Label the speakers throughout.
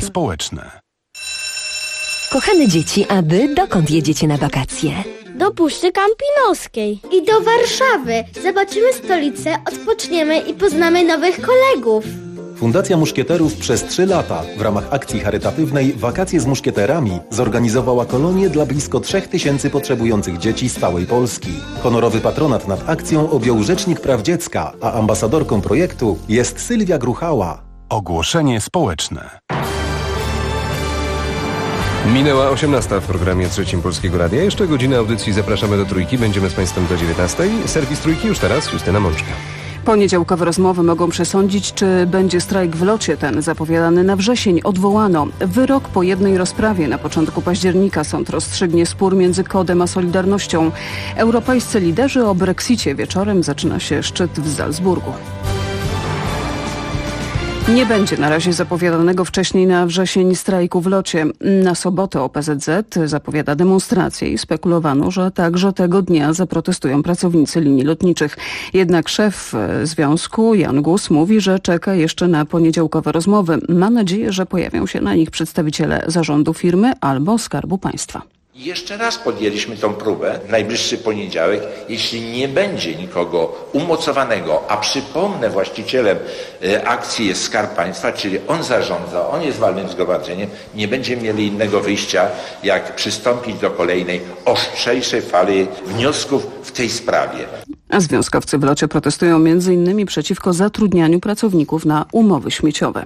Speaker 1: społeczne.
Speaker 2: Kochane dzieci, a wy dokąd jedziecie na wakacje?
Speaker 3: Do Puszczy Kampinoskiej.
Speaker 4: I do Warszawy. Zobaczymy stolicę, odpoczniemy i poznamy nowych kolegów.
Speaker 5: Fundacja Muszkieterów przez 3 lata w ramach akcji charytatywnej Wakacje z Muszkieterami zorganizowała kolonię dla blisko 3000 potrzebujących dzieci z całej Polski. Honorowy patronat nad akcją objął Rzecznik Praw Dziecka, a ambasadorką projektu jest Sylwia Gruchała.
Speaker 1: Ogłoszenie społeczne.
Speaker 6: Minęła 18 w programie Trzecim Polskiego Radia. Jeszcze godzinę audycji zapraszamy do Trójki. Będziemy z Państwem do 19. Serwis Trójki już teraz Justyna Mączka.
Speaker 7: Poniedziałkowe rozmowy mogą przesądzić, czy będzie strajk w locie. Ten zapowiadany na wrzesień odwołano. Wyrok po jednej rozprawie na początku października sąd rozstrzygnie spór między KOD-em a Solidarnością. Europejscy liderzy o Brexicie. Wieczorem zaczyna się szczyt w Salzburgu. Nie będzie na razie zapowiadanego wcześniej na wrzesień strajku w locie. Na sobotę OPZZ zapowiada demonstrację i spekulowano, że także tego dnia zaprotestują pracownicy linii lotniczych. Jednak szef związku Jan Gus mówi, że czeka jeszcze na poniedziałkowe rozmowy. Ma nadzieję, że pojawią się na nich przedstawiciele zarządu firmy albo Skarbu Państwa.
Speaker 8: Jeszcze raz podjęliśmy tą próbę w najbliższy poniedziałek. Jeśli nie będzie nikogo umocowanego, a przypomnę, właścicielem akcji jest Skarb Państwa, czyli on zarządza, on jest walnym zgromadzeniem, nie będziemy mieli innego wyjścia, jak przystąpić do kolejnej, ostrzejszej fali wniosków w tej sprawie.
Speaker 7: A związkowcy w locie protestują m.in. przeciwko zatrudnianiu pracowników na umowy śmieciowe.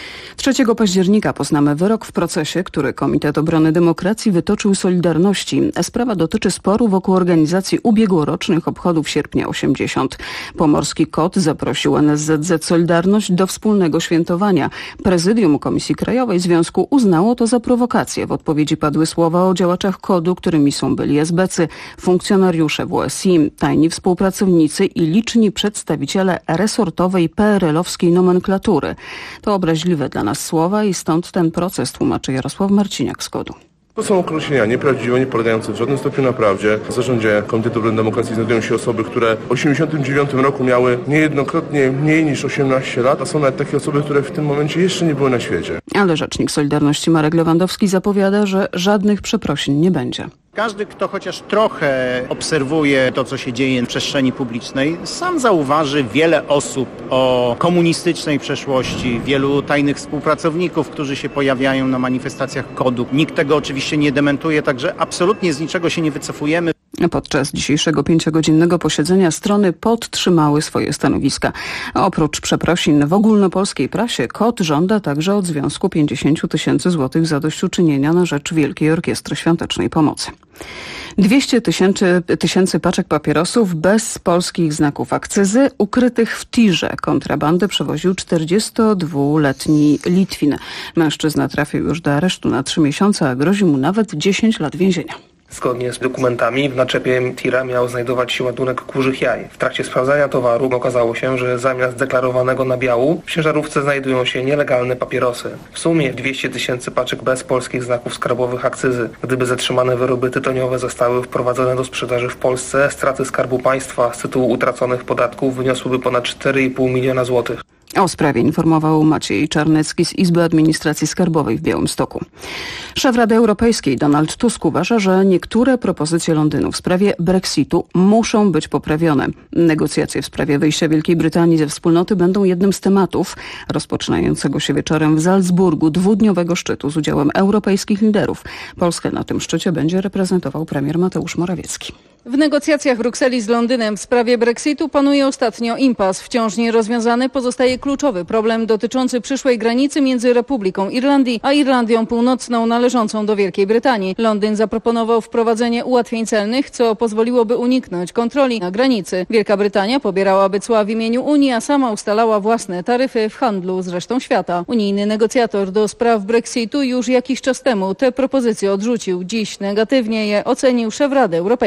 Speaker 7: 3 października poznamy wyrok w procesie, który Komitet Obrony Demokracji wytoczył Solidarności. Sprawa dotyczy sporu wokół organizacji ubiegłorocznych obchodów sierpnia 80. Pomorski KOD zaprosił NSZZ Solidarność do wspólnego świętowania. Prezydium Komisji Krajowej Związku uznało to za prowokację. W odpowiedzi padły słowa o działaczach KOD-u, którymi są byli esbecy, funkcjonariusze WSI, tajni współpracownicy i liczni przedstawiciele resortowej PRL-owskiej nomenklatury. To obraźliwe dla nas słowa i stąd ten proces, tłumaczy Jarosław Marciniak z KOD-u.
Speaker 9: To są określenia nieprawdziwe, nie polegające w żadnym stopniu na prawdzie. W zarządzie Komitetu Obrony Demokracji znajdują się osoby, które w 1989 roku miały niejednokrotnie mniej niż 18 lat, a są nawet takie osoby, które w tym momencie jeszcze nie były na świecie.
Speaker 7: Ale rzecznik Solidarności Marek Lewandowski zapowiada, że żadnych przeprosin nie będzie.
Speaker 10: Każdy, kto chociaż trochę obserwuje to, co się dzieje w przestrzeni publicznej, sam zauważy wiele osób o komunistycznej przeszłości, wielu tajnych współpracowników, którzy się pojawiają na manifestacjach KOD-u. Nikt tego oczywiście nie dementuje, także absolutnie z niczego się nie wycofujemy.
Speaker 7: Podczas dzisiejszego 5-godzinnego posiedzenia strony podtrzymały swoje stanowiska. Oprócz przeprosin w ogólnopolskiej prasie, KOD żąda także od Związku 50 000 złotych zadośćuczynienia na rzecz Wielkiej Orkiestry Świątecznej Pomocy. 200 tysięcy paczek papierosów bez polskich znaków akcyzy ukrytych w tirze. Kontrabandę przewoził 42-letni Litwin. Mężczyzna trafił już do aresztu na 3 miesiące, a grozi mu nawet 10 lat więzienia.
Speaker 11: Zgodnie z dokumentami w naczepie tira miał znajdować się ładunek kurzych jaj. W trakcie sprawdzania towaru okazało się, że zamiast deklarowanego nabiału w ciężarówce znajdują się nielegalne papierosy. W sumie 200 tysięcy paczek bez polskich znaków skarbowych akcyzy. Gdyby zatrzymane wyroby tytoniowe zostały wprowadzone do sprzedaży w Polsce, straty Skarbu Państwa z tytułu utraconych podatków wyniosłyby ponad 4,5 miliona złotych.
Speaker 7: O sprawie informował Maciej Czarnecki z Izby Administracji Skarbowej w Białymstoku. Szef Rady Europejskiej Donald Tusk uważa, że niektóre propozycje Londynu w sprawie Brexitu muszą być poprawione. Negocjacje w sprawie wyjścia Wielkiej Brytanii ze wspólnoty będą jednym z tematów rozpoczynającego się wieczorem w Salzburgu 2-dniowego szczytu z udziałem europejskich liderów. Polskę na tym szczycie będzie reprezentował premier Mateusz Morawiecki.
Speaker 12: W negocjacjach Brukseli z Londynem w sprawie Brexitu panuje ostatnio impas. Wciąż nierozwiązany pozostaje kluczowy problem dotyczący przyszłej granicy między Republiką Irlandii a Irlandią Północną należącą do Wielkiej Brytanii. Londyn zaproponował wprowadzenie ułatwień celnych, co pozwoliłoby uniknąć kontroli na granicy. Wielka Brytania pobierałaby cła w imieniu Unii, a sama ustalała własne taryfy w handlu z resztą świata. Unijny negocjator do spraw Brexitu już jakiś czas temu te propozycje odrzucił. Dziś negatywnie je ocenił szef Rady Europejskiej.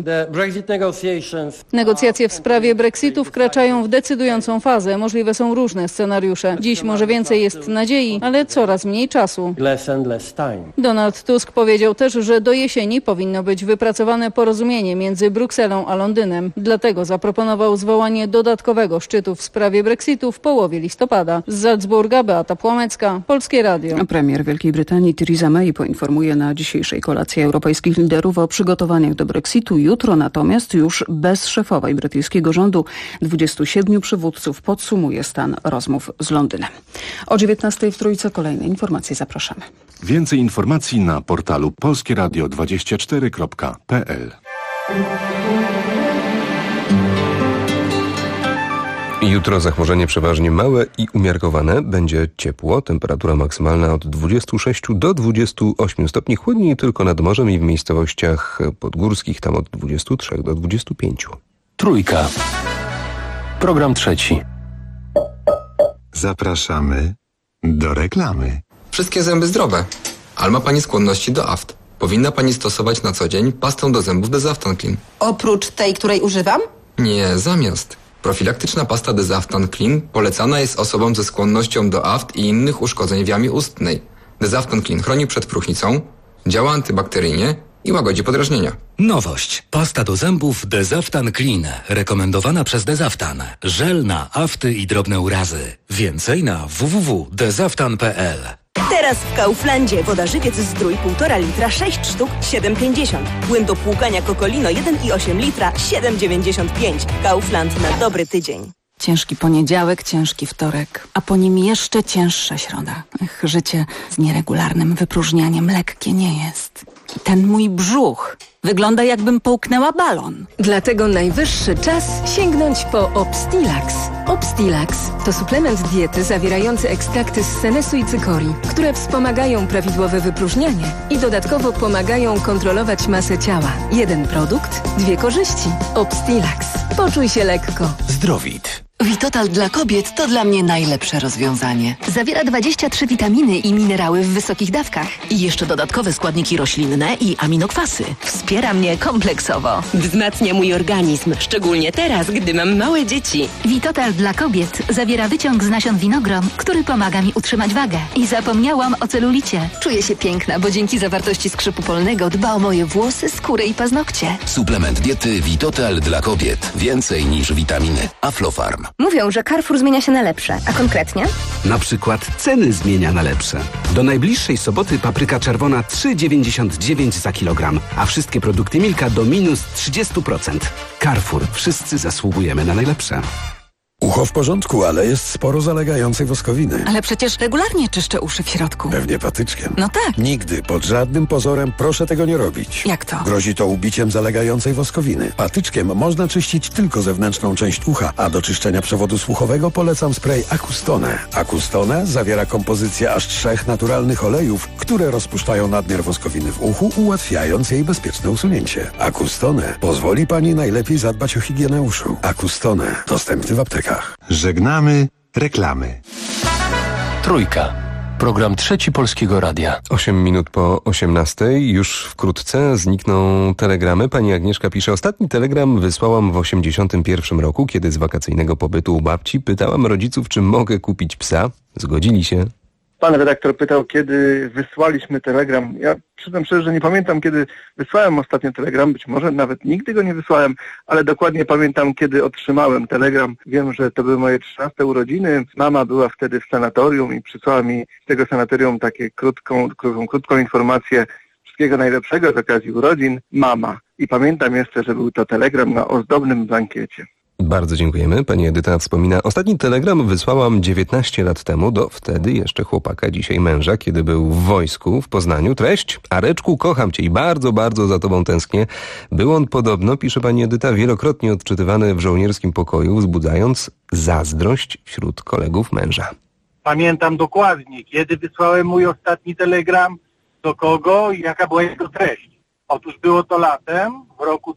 Speaker 12: Negocjacje w sprawie Brexitu wkraczają w decydującą fazę. Możliwe są różne scenariusze. Dziś może więcej jest nadziei, ale coraz mniej czasu. Donald Tusk powiedział też, że do jesieni powinno być wypracowane porozumienie między Brukselą a Londynem. Dlatego zaproponował zwołanie dodatkowego szczytu w sprawie Brexitu w połowie listopada. Z Salzburga Beata Płomecka, Polskie Radio.
Speaker 7: Premier Wielkiej Brytanii Theresa May poinformuje na dzisiejszej kolacji europejskich liderów o przygotowaniach do Brexitu. Jutro natomiast już bez szefowej brytyjskiego rządu 27 przywódców podsumuje stan rozmów z Londynem. O 19:00 w Trójce kolejne informacje. Zapraszamy.
Speaker 1: Więcej informacji na portalu polskieradio24.pl.
Speaker 6: Jutro zachmurzenie przeważnie małe i umiarkowane. Będzie ciepło. Temperatura maksymalna od 26 do 28 stopni. Chłodniej tylko nad morzem i w miejscowościach podgórskich, tam od 23 do 25.
Speaker 1: Trójka. Program trzeci.
Speaker 13: Zapraszamy do reklamy.
Speaker 14: Wszystkie zęby zdrowe. Ale ma Pani skłonności do aft. Powinna Pani stosować na co dzień pastę do zębów Desaftan Clean.
Speaker 15: Oprócz tej, której używam?
Speaker 14: Nie, zamiast. Profilaktyczna pasta Desaftan Clean polecana jest osobom ze skłonnością do aft i innych uszkodzeń w jamie ustnej. Desaftan Clean chroni przed próchnicą, działa antybakteryjnie i łagodzi podrażnienia.
Speaker 16: Nowość. Pasta do zębów Desaftan Clean. Rekomendowana przez Desaftan. Żel na afty i drobne urazy. Więcej na www.desaftan.pl.
Speaker 17: Teraz w Kauflandzie woda żywiec Zdrój 1,5 litra 6 sztuk 7,50. Płyn do płukania Kokolino 1,8 litra 7,95. Kaufland na dobry tydzień.
Speaker 18: Ciężki poniedziałek, ciężki wtorek, a po nim jeszcze cięższa środa. Życie z nieregularnym wypróżnianiem lekkie nie jest. I ten mój brzuch wygląda, jakbym połknęła balon.
Speaker 2: Dlatego najwyższy czas sięgnąć po Obstilax. Obstilax to suplement diety zawierający ekstrakty z senesu i cykorii, które wspomagają prawidłowe wypróżnianie i dodatkowo pomagają kontrolować masę ciała. Jeden produkt, dwie korzyści. Obstilax. Poczuj się lekko.
Speaker 16: Zdrowit.
Speaker 19: Vitotal dla kobiet to dla mnie najlepsze rozwiązanie. Zawiera 23 witaminy i minerały w wysokich dawkach. I jeszcze dodatkowe składniki roślinne i aminokwasy. Wspiera mnie kompleksowo.
Speaker 2: Wzmacnia mój organizm, szczególnie teraz, gdy mam małe dzieci.
Speaker 19: Vitotal dla kobiet zawiera wyciąg z nasion winogron, który pomaga mi utrzymać wagę. I zapomniałam o celulicie. Czuję się piękna, bo dzięki zawartości skrzypu polnego dba o moje włosy, skórę i paznokcie.
Speaker 16: Suplement diety Vitotal dla kobiet. Więcej niż witaminy. Aflofarm.
Speaker 20: Mówią, że Carrefour zmienia się na lepsze. A konkretnie?
Speaker 21: Na przykład ceny zmienia na lepsze. Do najbliższej soboty papryka czerwona 3,99 za kilogram, a wszystkie produkty Milka do minus 30%. Carrefour. Wszyscy zasługujemy na najlepsze.
Speaker 22: Ucho w porządku, ale jest sporo zalegającej woskowiny.
Speaker 18: Ale przecież regularnie czyszczę uszy w środku.
Speaker 22: Pewnie patyczkiem.
Speaker 18: No tak.
Speaker 22: Nigdy, pod żadnym pozorem proszę tego nie robić.
Speaker 18: Jak to?
Speaker 22: Grozi to ubiciem zalegającej woskowiny. Patyczkiem można czyścić tylko zewnętrzną część ucha, a do czyszczenia przewodu słuchowego polecam spray Acustone. Acustone zawiera kompozycję aż 3 naturalnych olejów, które rozpuszczają nadmiar woskowiny w uchu, ułatwiając jej bezpieczne usunięcie. Acustone pozwoli Pani najlepiej zadbać o higienę uszu. Acustone. Dostępny w aptekach.
Speaker 13: Żegnamy reklamy.
Speaker 1: Trójka. Program trzeci Polskiego Radia.
Speaker 6: 8 minut po 18:00. Już wkrótce znikną telegramy. Pani Agnieszka pisze: ostatni telegram wysłałam w 81 roku, kiedy z wakacyjnego pobytu u babci pytałam rodziców, czy mogę kupić psa. Zgodzili się.
Speaker 9: Pan redaktor pytał, kiedy wysłaliśmy telegram. Ja przyznam szczerze, że nie pamiętam, kiedy wysłałem ostatnio telegram. Być może nawet nigdy go nie wysłałem, ale dokładnie pamiętam, kiedy otrzymałem telegram. Wiem, że to były moje 13 urodziny. Mama była wtedy w sanatorium i przysłała mi z tego sanatorium takie krótką informację. Wszystkiego najlepszego z okazji urodzin. Mama. I pamiętam jeszcze, że był to telegram na ozdobnym blankiecie.
Speaker 6: Bardzo dziękujemy. Pani Edyta wspomina: ostatni telegram wysłałam 19 lat temu do wtedy jeszcze chłopaka, dzisiaj męża, kiedy był w wojsku w Poznaniu. Treść: Areczku, kocham Cię i bardzo, bardzo za Tobą tęsknię. Był on podobno, pisze pani Edyta, wielokrotnie odczytywany w żołnierskim pokoju, wzbudzając zazdrość wśród kolegów męża.
Speaker 10: Pamiętam dokładnie, kiedy wysłałem mój ostatni telegram, do kogo i jaka była jego treść. Otóż było to latem, w roku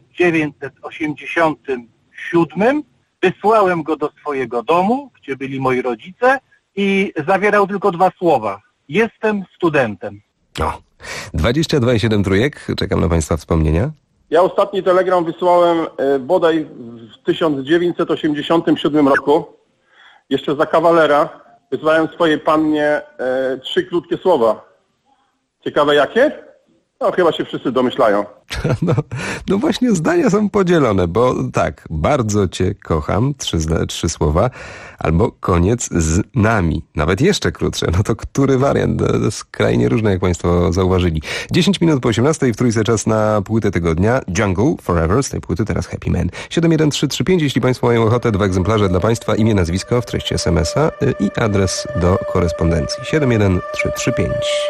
Speaker 10: 1987. Wysłałem go do swojego domu, gdzie byli moi rodzice, i zawierał tylko 2 słowa. Jestem studentem.
Speaker 6: 22,7 trójek. Czekam na Państwa wspomnienia.
Speaker 3: Ja ostatni telegram wysłałem bodaj w 1987 roku, jeszcze za kawalera. Wysłałem swojej pannie 3 krótkie słowa. Ciekawe jakie? No chyba się wszyscy domyślają.
Speaker 6: No właśnie zdania są podzielone, bo tak, bardzo cię kocham, 3 słowa, albo koniec z nami. Nawet jeszcze krótsze. No to który wariant? To jest skrajnie różne, jak państwo zauważyli. 10 minut po 18 w Trójce czas na płytę tygodnia. Jungle Forever, z tej płyty teraz Happy Man. 71335, jeśli państwo mają ochotę, 2 egzemplarze dla państwa, imię, nazwisko w treści SMS-a i adres do korespondencji. 71335.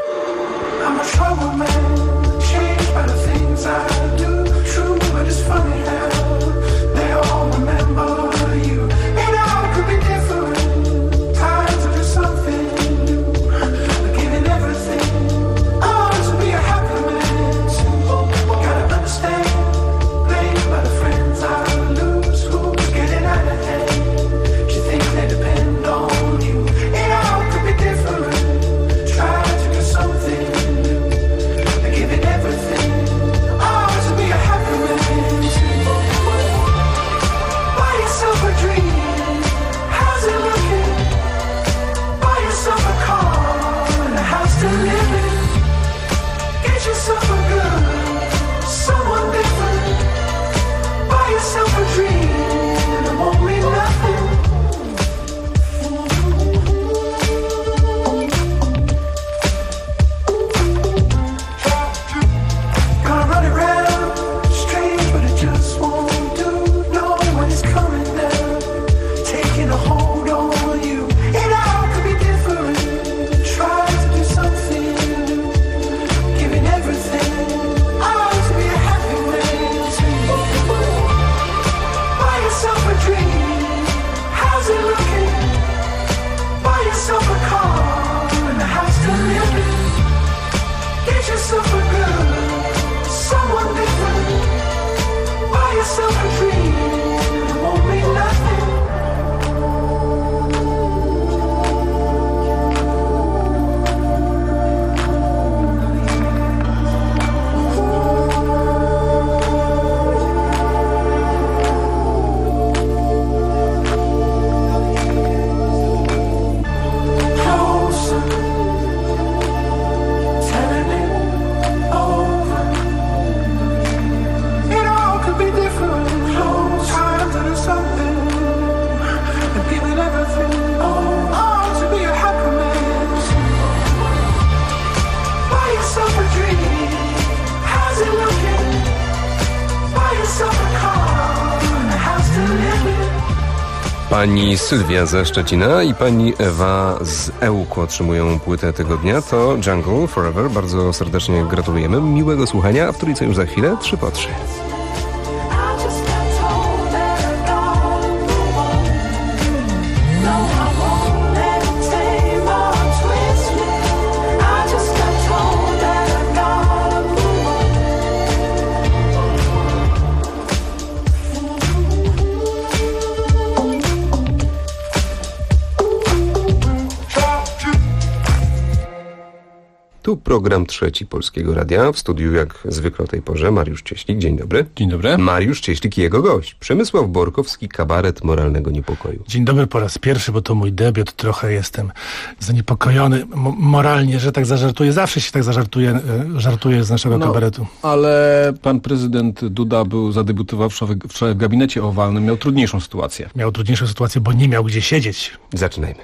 Speaker 6: Pani Sylwia ze Szczecina i pani Ewa z Ełku otrzymują płytę tygodnia. To Jungle Forever. Bardzo serdecznie gratulujemy. Miłego słuchania, a w Trójce już za chwilę 3 po 3. Tu program 3 Polskiego Radia. W studiu jak zwykle o tej porze Mariusz Cieślik. Dzień dobry.
Speaker 4: Dzień dobry.
Speaker 6: Mariusz Cieślik i jego gość. Przemysław Borkowski, kabaret moralnego niepokoju.
Speaker 4: Dzień dobry po raz pierwszy, bo to mój debiut. Trochę jestem zaniepokojony moralnie, że tak zażartuję. Zawsze się tak żartuję z naszego kabaretu.
Speaker 23: Ale pan prezydent Duda zadebiutował wczoraj w gabinecie owalnym. Miał trudniejszą sytuację.
Speaker 4: Miał trudniejszą sytuację, bo nie miał gdzie siedzieć.
Speaker 6: Zaczynajmy.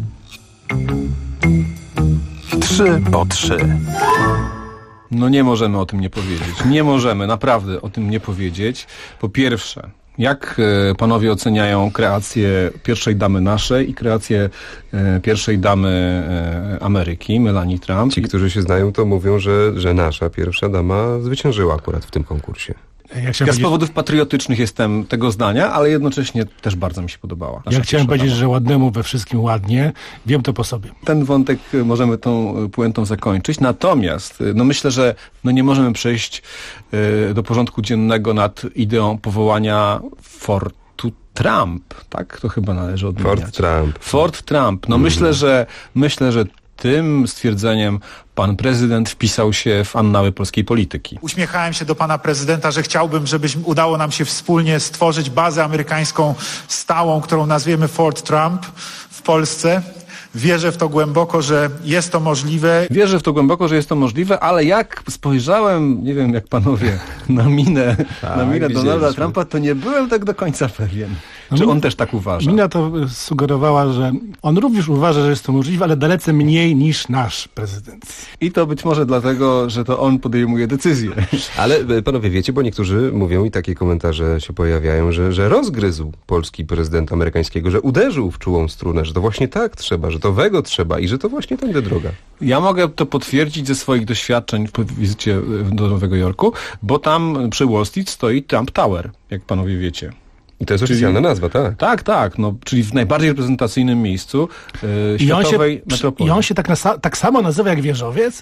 Speaker 13: 3 po 3.
Speaker 23: No nie możemy o tym nie powiedzieć. Nie możemy naprawdę o tym nie powiedzieć. Po pierwsze, jak panowie oceniają kreację pierwszej damy naszej i kreację pierwszej damy Ameryki, Melanie Trump?
Speaker 6: Ci, którzy się znają, to mówią, że nasza pierwsza dama zwyciężyła akurat w tym konkursie.
Speaker 23: Ja z powodów patriotycznych jestem tego zdania, ale jednocześnie też bardzo mi się podobała.
Speaker 4: Ja chciałem powiedzieć, że ładnemu we wszystkim ładnie. Wiem to po sobie.
Speaker 23: Ten wątek możemy tą puentą zakończyć. Natomiast myślę, że nie możemy przejść do porządku dziennego nad ideą powołania Fortu Trump. Tak? To chyba należy odmieniać.
Speaker 6: Fort Trump.
Speaker 23: Fort Trump. Myślę, że tym stwierdzeniem pan prezydent wpisał się w annały polskiej polityki.
Speaker 5: Uśmiechałem się do pana prezydenta, że chciałbym, żeby udało nam się wspólnie stworzyć bazę amerykańską stałą, którą nazwiemy Fort Trump w Polsce. Wierzę w to głęboko, że jest to możliwe.
Speaker 23: Wierzę w to głęboko, że jest to możliwe, ale jak spojrzałem, nie wiem jak panowie, na minę Donalda Trumpa, to nie byłem tak do końca pewien. Czy on też tak uważa?
Speaker 4: Mina to sugerowała, że on również uważa, że jest to możliwe, ale dalece mniej niż nasz prezydent.
Speaker 23: I to być może dlatego, że to on podejmuje decyzje.
Speaker 6: Ale panowie wiecie, bo niektórzy mówią i takie komentarze się pojawiają, że rozgryzł polski prezydent amerykańskiego, że uderzył w czułą strunę, że to właśnie tak trzeba, że to wego trzeba i że to właśnie tędy droga.
Speaker 23: Ja mogę to potwierdzić ze swoich doświadczeń w wizycie do Nowego Jorku, bo tam przy Wall Street stoi Trump Tower, jak panowie wiecie.
Speaker 6: I to jest oficjalna nazwa, tak?
Speaker 23: Tak, no, czyli w najbardziej reprezentacyjnym miejscu światowej metropolii.
Speaker 4: I on się tak samo nazywa jak wieżowiec?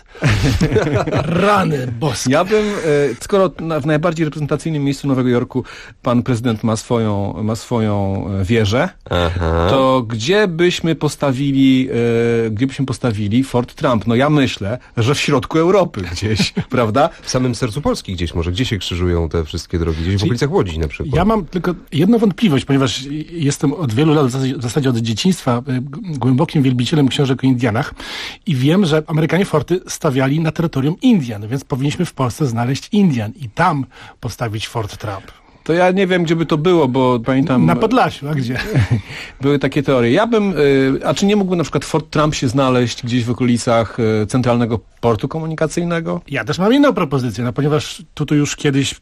Speaker 4: Rany boskie.
Speaker 23: Ja bym, skoro w najbardziej reprezentacyjnym miejscu Nowego Jorku pan prezydent ma swoją wieżę, to gdzie byśmy postawili Fort Trump? No ja myślę, że w środku Europy gdzieś, prawda?
Speaker 6: W samym sercu Polski gdzieś może. Gdzie się krzyżują te wszystkie drogi? Gdzieś w okolicach Łodzi na przykład.
Speaker 4: Ja mam tylko jedną wątpliwość, ponieważ jestem od wielu lat, w zasadzie od dzieciństwa, głębokim wielbicielem książek o Indianach i wiem, że Amerykanie forty stawiali na terytorium Indian, więc powinniśmy w Polsce znaleźć Indian i tam postawić Fort Trump.
Speaker 23: To ja nie wiem, gdzie by to było, bo pamiętam...
Speaker 4: Na Podlasiu, a gdzie?
Speaker 23: Były takie teorie. Ja bym... A czy nie mógłby na przykład Fort Trump się znaleźć gdzieś w okolicach centralnego portu komunikacyjnego?
Speaker 4: Ja też mam inną propozycję, no ponieważ tu już kiedyś...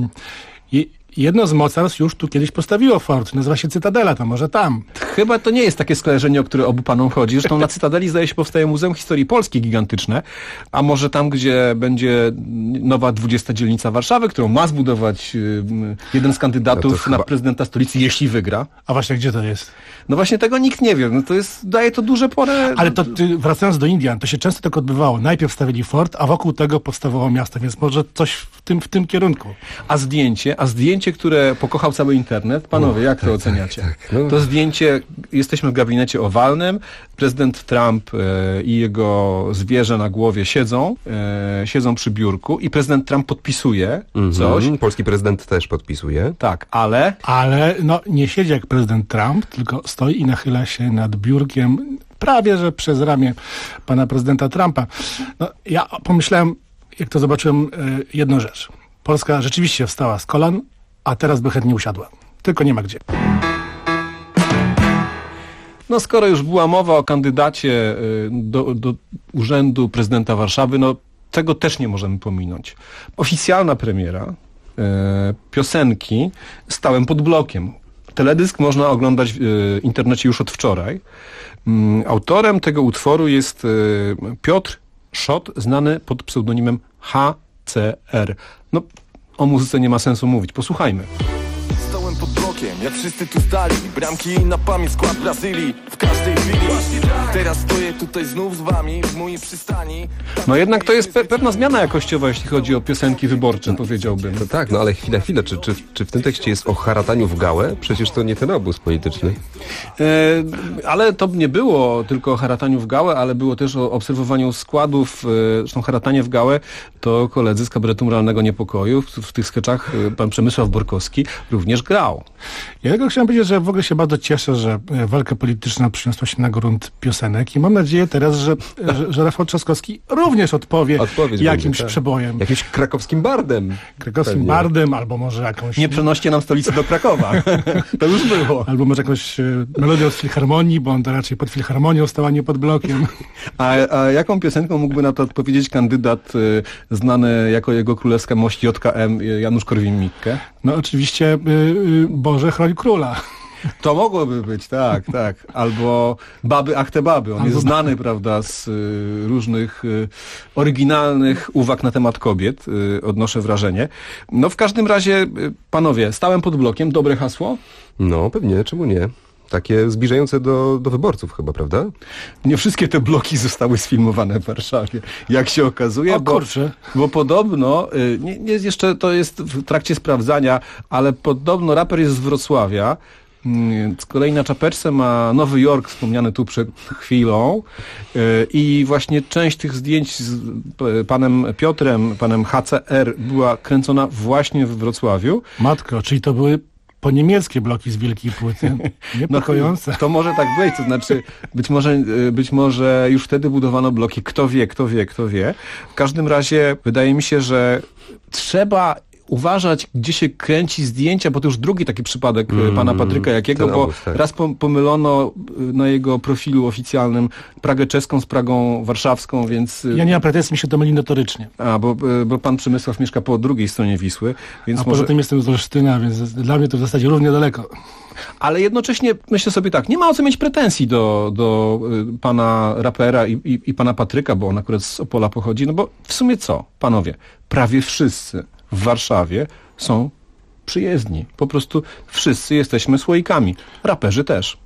Speaker 4: Jedno z mocarstw już tu kiedyś postawiło fort, nazywa się Cytadela, to może tam.
Speaker 23: Chyba to nie jest takie skojarzenie, o które obu panom chodzi. Zresztą na Cytadeli zdaje się powstaje Muzeum Historii Polski gigantyczne, a może tam, gdzie będzie nowa 20. dzielnica Warszawy, którą ma zbudować jeden z kandydatów na prezydenta stolicy, jeśli wygra.
Speaker 4: A właśnie gdzie to jest?
Speaker 23: No właśnie tego nikt nie wie. No to daje to duże pole...
Speaker 4: Ale to wracając do Indian, to się często tak odbywało. Najpierw stawili fort, a wokół tego powstawało miasto, więc może coś w tym kierunku.
Speaker 23: A zdjęcie, które pokochał cały internet, panowie, jak to oceniacie? To zdjęcie, jesteśmy w gabinecie owalnym, prezydent Trump i jego zwierzę na głowie siedzą przy biurku i prezydent Trump podpisuje coś.
Speaker 6: Polski prezydent też podpisuje.
Speaker 23: Tak, ale...
Speaker 4: Ale nie siedzi jak prezydent Trump, tylko stoi i nachyla się nad biurkiem prawie, że przez ramię pana prezydenta Trumpa. No, ja pomyślałem, jak to zobaczyłem, jedną rzecz. Polska rzeczywiście wstała z kolan, a teraz by chętnie usiadła. Tylko nie ma gdzie.
Speaker 23: No skoro już była mowa o kandydacie do urzędu prezydenta Warszawy, no tego też nie możemy pominąć. Oficjalna premiera piosenki Stałem pod blokiem. Teledysk można oglądać w internecie już od wczoraj. Autorem tego utworu jest Piotr Szot, znany pod pseudonimem HCR. No, o muzyce nie ma sensu mówić. Posłuchajmy.
Speaker 8: Stałem pod blokiem, jak wszyscy tu stali. Bramki na pamięć, skład Brazylii w każdej chwili. Teraz stoję tutaj znów z wami w mojej przystani.
Speaker 23: No jednak to jest pewna zmiana jakościowa, jeśli chodzi o piosenki wyborcze, powiedziałbym.
Speaker 6: No tak, no ale chwila, czy w tym tekście jest o harataniu w gałę? Przecież to nie ten obóz polityczny.
Speaker 23: Ale to nie było tylko o harataniu w gałę, ale było też o obserwowaniu składów. Zresztą haratanie w gałę to koledzy z kabaretu Moralnego Niepokoju. W tych skeczach pan Przemysław Borkowski również grał.
Speaker 4: Ja tylko chciałem powiedzieć, że w ogóle się bardzo cieszę, że walka polityczna przyniosła się na grunt piosenek i mam nadzieję teraz, że Rafał Trzaskowski również odpowie jakimś przebojem.
Speaker 6: Jakimś krakowskim bardem.
Speaker 4: Krakowskim bardem, albo może jakąś...
Speaker 23: Nie przenoście nam stolicy do Krakowa. To już było.
Speaker 4: Albo może jakąś melodią z Filharmonii, bo on to raczej pod Filharmonią stał, a nie pod blokiem.
Speaker 23: A jaką piosenką mógłby na to odpowiedzieć kandydat znany jako jego królewska mość JKM Janusz Korwin-Mikke?
Speaker 4: No oczywiście Boże, chroń króla.
Speaker 23: To mogłoby być, tak. Albo Baby, ach te baby. On jest znany, prawda, z różnych oryginalnych uwag na temat kobiet, odnoszę wrażenie. No w każdym razie, panowie, Stałem pod blokiem, dobre hasło?
Speaker 6: No pewnie, czemu nie? Takie zbliżające do wyborców chyba, prawda?
Speaker 23: Nie wszystkie te bloki zostały sfilmowane w Warszawie, jak się okazuje, bo podobno, nie jest jeszcze, to jest w trakcie sprawdzania, ale podobno raper jest z Wrocławia, Z kolei na czapeczce ma Nowy Jork, wspomniany tu przed chwilą, i właśnie część tych zdjęć z panem Piotrem, panem HCR była kręcona właśnie w Wrocławiu.
Speaker 4: Matko, czyli to były po-niemieckie bloki z wielkiej płyty. Niepokojące.
Speaker 23: No, to może tak być, to znaczy być może już wtedy budowano bloki, kto wie. W każdym razie wydaje mi się, że trzeba uważać, gdzie się kręci zdjęcia, bo to już drugi taki przypadek pana Patryka Jakiego, bo raz pomylono na jego profilu oficjalnym Pragę czeską z Pragą warszawską, więc...
Speaker 4: Ja nie mam pretensji, mi się to myli notorycznie.
Speaker 23: Bo pan Przemysław mieszka po drugiej stronie Wisły, więc
Speaker 4: poza tym jestem z Olsztyna, więc dla mnie to w zasadzie równie daleko.
Speaker 23: Ale jednocześnie myślę sobie tak, nie ma o co mieć pretensji do pana rapera i pana Patryka, bo on akurat z Opola pochodzi, no bo w sumie co, panowie, prawie wszyscy w Warszawie są przyjezdni. Po prostu wszyscy jesteśmy słoikami. Raperzy też.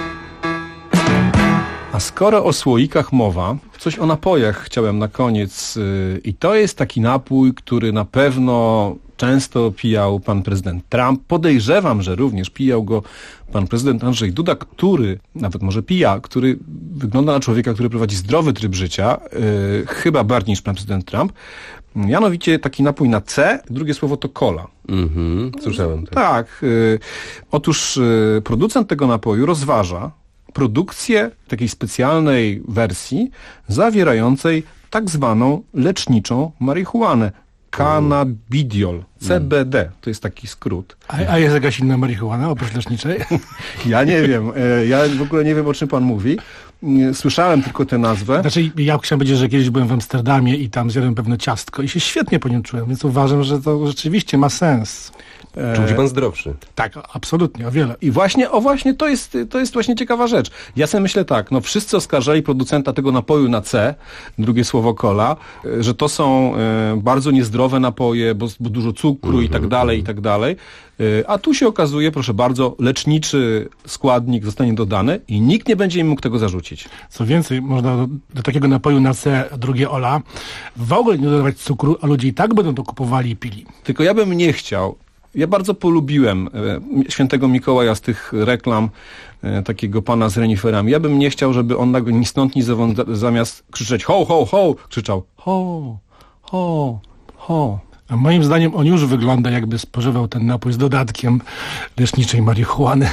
Speaker 23: A skoro o słoikach mowa, coś o napojach chciałem na koniec. I to jest taki napój, który na pewno często pijał pan prezydent Trump. Podejrzewam, że również pijał go pan prezydent Andrzej Duda, który, nawet może który wygląda na człowieka, który prowadzi zdrowy tryb życia, chyba bardziej niż pan prezydent Trump. Mianowicie taki napój na C, drugie słowo to cola.
Speaker 6: Słyszałem.
Speaker 23: Tak. Otóż producent tego napoju rozważa produkcję takiej specjalnej wersji zawierającej tak zwaną leczniczą marihuanę. Cannabidiol. CBD. To jest taki skrót.
Speaker 4: A jest jakaś inna marihuana oprócz leczniczej?
Speaker 23: Ja nie wiem. Ja w ogóle nie wiem, o czym pan mówi. Słyszałem tylko tę nazwę.
Speaker 4: Znaczy, ja chciałem powiedzieć, że kiedyś byłem w Amsterdamie i tam zjadłem pewne ciastko i się świetnie po nim czułem, więc uważam, że to rzeczywiście ma sens.
Speaker 6: Czuł się pan zdrowszy.
Speaker 4: Tak, absolutnie, o wiele.
Speaker 23: I właśnie to jest właśnie ciekawa rzecz. Ja sobie myślę tak, no wszyscy oskarżali producenta tego napoju na C, drugie słowo cola, że to są bardzo niezdrowe napoje, bo dużo cukru i tak dalej. A tu się okazuje, proszę bardzo, leczniczy składnik zostanie dodany i nikt nie będzie im mógł tego zarzucić.
Speaker 4: Co więcej, można do takiego napoju na C, drugie ola, w ogóle nie dodawać cukru, a ludzie i tak będą to kupowali i pili.
Speaker 23: Tylko ja bym nie chciał. Ja bardzo polubiłem świętego Mikołaja z tych reklam, takiego pana z reniferami. Ja bym nie chciał, żeby on nagle ni stąd, ni zowąd, zamiast krzyczeć ho, ho, ho, krzyczał ho, ho, ho.
Speaker 4: A moim zdaniem on już wygląda, jakby spożywał ten napój z dodatkiem leczniczej marihuany.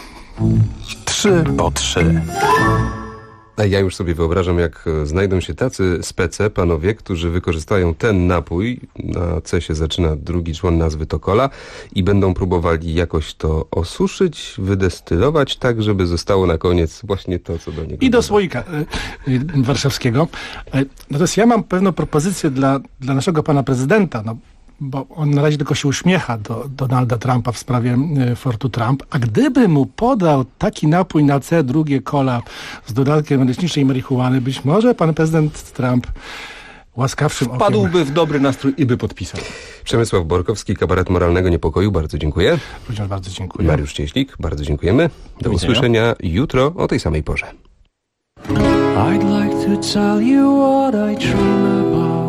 Speaker 13: 3 po 3.
Speaker 6: A ja już sobie wyobrażam, jak znajdą się tacy panowie, którzy wykorzystają ten napój, na C się zaczyna drugi człon nazwy to cola, i będą próbowali jakoś to osuszyć, wydestylować tak, żeby zostało na koniec właśnie to, co do niego.
Speaker 4: I do słoika warszawskiego. Natomiast ja mam pewną propozycję dla naszego pana prezydenta, bo on na razie tylko się uśmiecha do Donalda Trumpa w sprawie Fortu Trump, a gdyby mu podał taki napój na C, drugie cola z dodatkiem leczniczej marihuany, być może pan prezydent Trump łaskawszym okiem
Speaker 23: wpadłby w dobry nastrój i by podpisał.
Speaker 6: Przemysław Borkowski, Kabaret Moralnego Niepokoju, bardzo dziękuję.
Speaker 4: Również bardzo dziękuję.
Speaker 6: Mariusz Cieślik, bardzo dziękujemy. Do usłyszenia jutro o tej samej porze.
Speaker 7: I'd like to tell you what I dream about.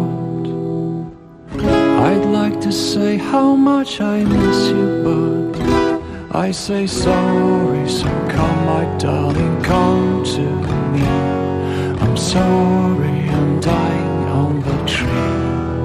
Speaker 7: I'd like to say how much I miss you, but I say sorry, so come my darling, come to me. I'm sorry, I'm dying on the tree.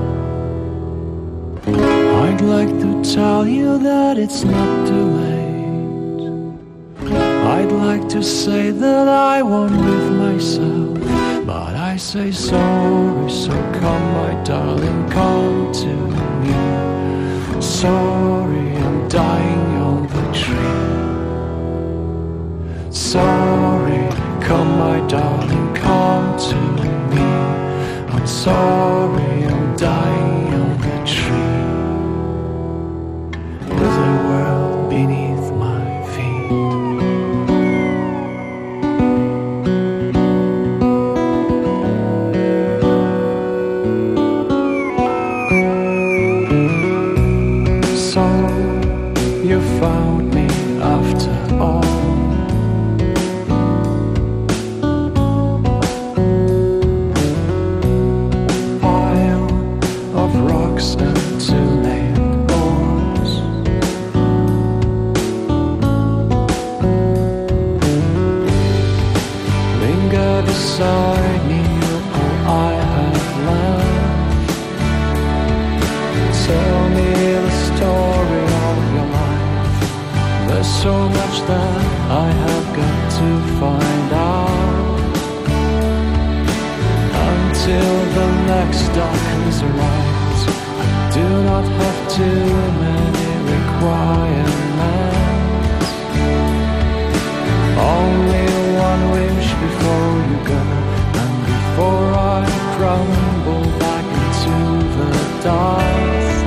Speaker 7: I'd like to tell you that it's not too late. I'd like to say that I won't live myself, but I say sorry, so come my darling, come to me. Sorry, I'm dying on the tree. Sorry, come my darling, come to me. I'm sorry, I'm dying on the tree. With the world beneath my feet. You found me after all. Pile of next darkness arrives, I do not have too many requirements. Only one wish before you go, and before I crumble back into the dust.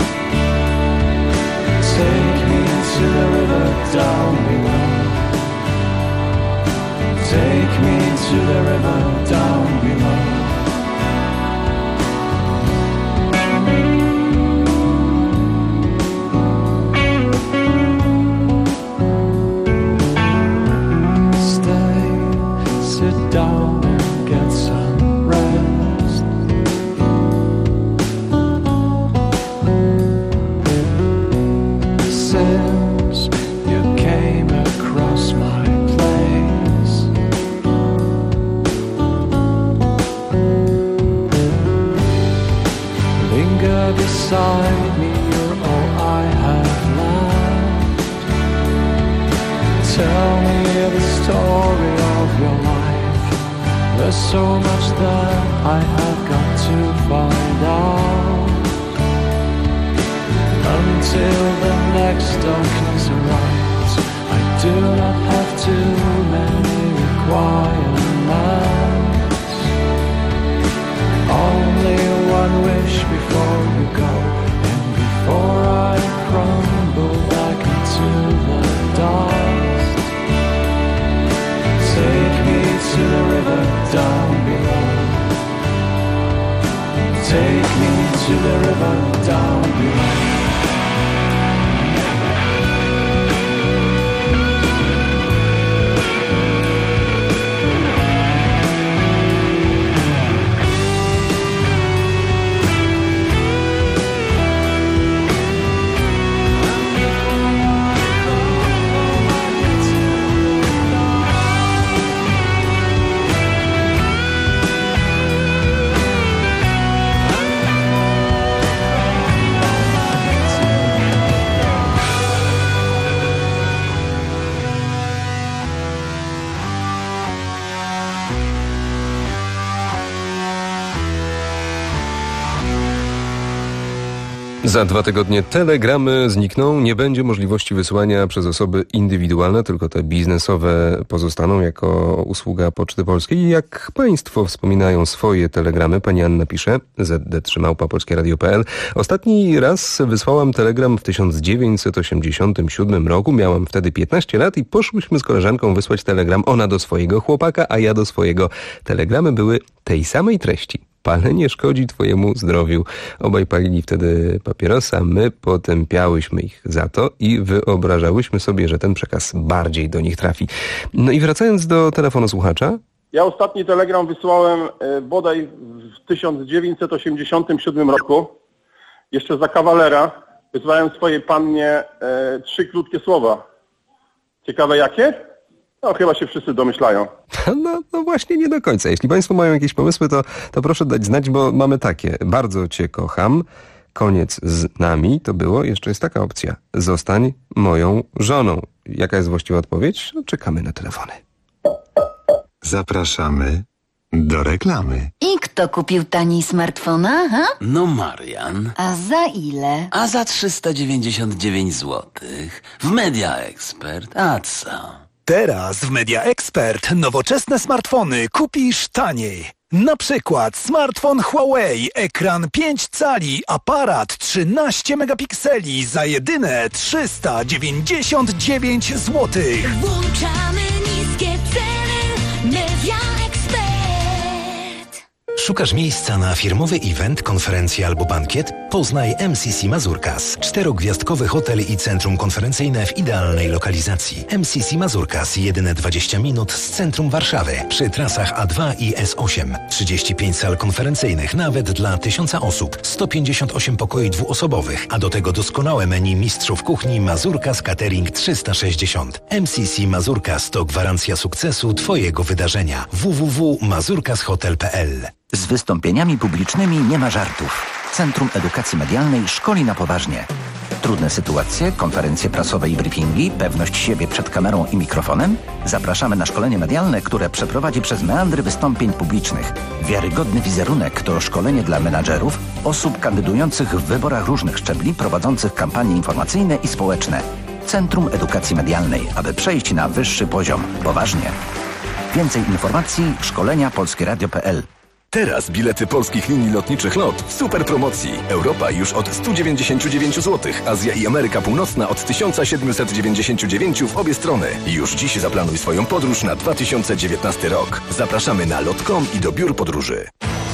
Speaker 7: Take me to the river down below. Take me to the river down below. Stay, sit down and get some rest. Since you came across my place, linger beside me, you're all I have left. Tell me the story of your life. There's so much that I have got to find out. Until the next darkness arrives, I do not have too many requirements. Only one wish before you go, and before I crumble back into the dust. Take me to the river down below. Take me to the river down below.
Speaker 6: Za 2 tygodnie telegramy znikną, nie będzie możliwości wysyłania przez osoby indywidualne, tylko te biznesowe pozostaną jako usługa Poczty Polskiej. Jak Państwo wspominają swoje telegramy, pani Anna pisze, zd3@polskieradio.pl. Ostatni raz wysłałam telegram w 1987 roku, miałam wtedy 15 lat i poszłyśmy z koleżanką wysłać telegram, ona do swojego chłopaka, a ja do swojego. Telegramy były tej samej treści. Palenie szkodzi twojemu zdrowiu. Obaj palili wtedy papierosa, my potępiałyśmy ich za to i wyobrażałyśmy sobie, że ten przekaz bardziej do nich trafi. No i wracając do telefonu słuchacza.
Speaker 3: Ja ostatni telegram wysłałem bodaj w 1987 roku, jeszcze za kawalera. Wysłałem swojej pannie 3 krótkie słowa. Ciekawe jakie? No chyba się wszyscy domyślają.
Speaker 6: No właśnie nie do końca. Jeśli Państwo mają jakieś pomysły, to proszę dać znać, bo mamy takie. Bardzo Cię kocham. Koniec z nami to było. Jeszcze jest taka opcja. Zostań moją żoną. Jaka jest właściwa odpowiedź? No, czekamy na telefony.
Speaker 11: Zapraszamy do reklamy.
Speaker 12: I kto kupił taniej smartfona, ha?
Speaker 15: No Marian.
Speaker 12: A za ile?
Speaker 15: A za 399 zł. W Media Expert. A co?
Speaker 24: Teraz w Media Expert nowoczesne smartfony kupisz taniej. Na przykład smartfon Huawei, ekran 5 cali, aparat 13 megapikseli za jedyne 399 zł.
Speaker 25: Włączamy niskie ceny. Media Expert.
Speaker 26: Szukasz miejsca na firmowy event, konferencję albo bankiet? Poznaj MCC Mazurkas. 4-gwiazdkowy hotel i centrum konferencyjne w idealnej lokalizacji. MCC Mazurkas, jedyne 20 minut z centrum Warszawy, przy trasach A2 i S8. 35 sal konferencyjnych, nawet dla 1000 osób. 158 pokoi dwuosobowych, a do tego doskonałe menu mistrzów kuchni Mazurkas Catering 360. MCC Mazurkas to gwarancja sukcesu Twojego wydarzenia. www.mazurkashotel.pl.
Speaker 27: Z wystąpieniami publicznymi nie ma żartów. Centrum Edukacji Medialnej szkoli na poważnie.
Speaker 2: Trudne sytuacje, konferencje prasowe i briefingi, pewność siebie przed kamerą i mikrofonem? Zapraszamy na szkolenie medialne, które przeprowadzi przez meandry wystąpień publicznych. Wiarygodny wizerunek to szkolenie dla menadżerów, osób kandydujących w wyborach różnych szczebli, prowadzących kampanie informacyjne i społeczne. Centrum Edukacji Medialnej, aby przejść na wyższy poziom. Poważnie. Więcej informacji szkolenia polskieradio.pl.
Speaker 14: Teraz bilety polskich linii lotniczych LOT w super promocji. Europa już od 199 zł, Azja i Ameryka Północna od 1799 w obie strony. Już dziś zaplanuj swoją podróż na 2019 rok. Zapraszamy na lot.com i do biur podróży.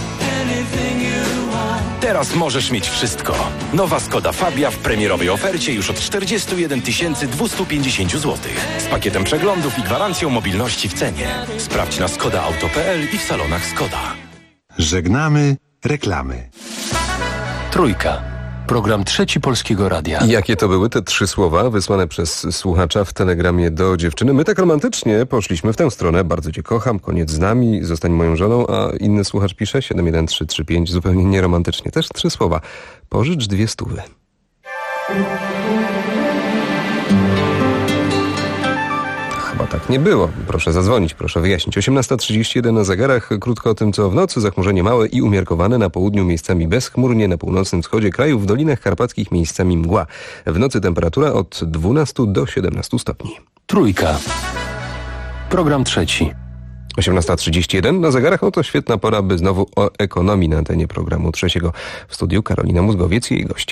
Speaker 16: Teraz możesz mieć wszystko. Nowa Skoda Fabia w premierowej ofercie już od 41 250 zł. Z pakietem przeglądów i gwarancją mobilności w cenie. Sprawdź na skodaauto.pl i w salonach Skoda.
Speaker 11: Żegnamy reklamy.
Speaker 1: Trójka. Program Trzeci Polskiego Radia.
Speaker 6: I jakie to były te 3 słowa wysłane przez słuchacza w telegramie do dziewczyny? My tak romantycznie poszliśmy w tę stronę. Bardzo cię kocham, koniec z nami, zostań moją żoną. A inny słuchacz pisze 71335 zupełnie nieromantycznie. Też 3 słowa. Pożycz 200. Chyba tak nie było. Proszę zadzwonić, proszę wyjaśnić. 18:31 na zegarach. Krótko o tym, co w nocy. Zachmurzenie małe i umiarkowane. Na południu miejscami bezchmurnie. Na północnym wschodzie kraju. W dolinach karpackich miejscami mgła. W nocy temperatura od 12 do 17 stopni.
Speaker 1: Trójka. Program trzeci.
Speaker 6: 18:31 na zegarach. Oto świetna pora, by znowu o ekonomii na antenie programu trzeciego. W studiu Karolina Mózgowiec i jej goście.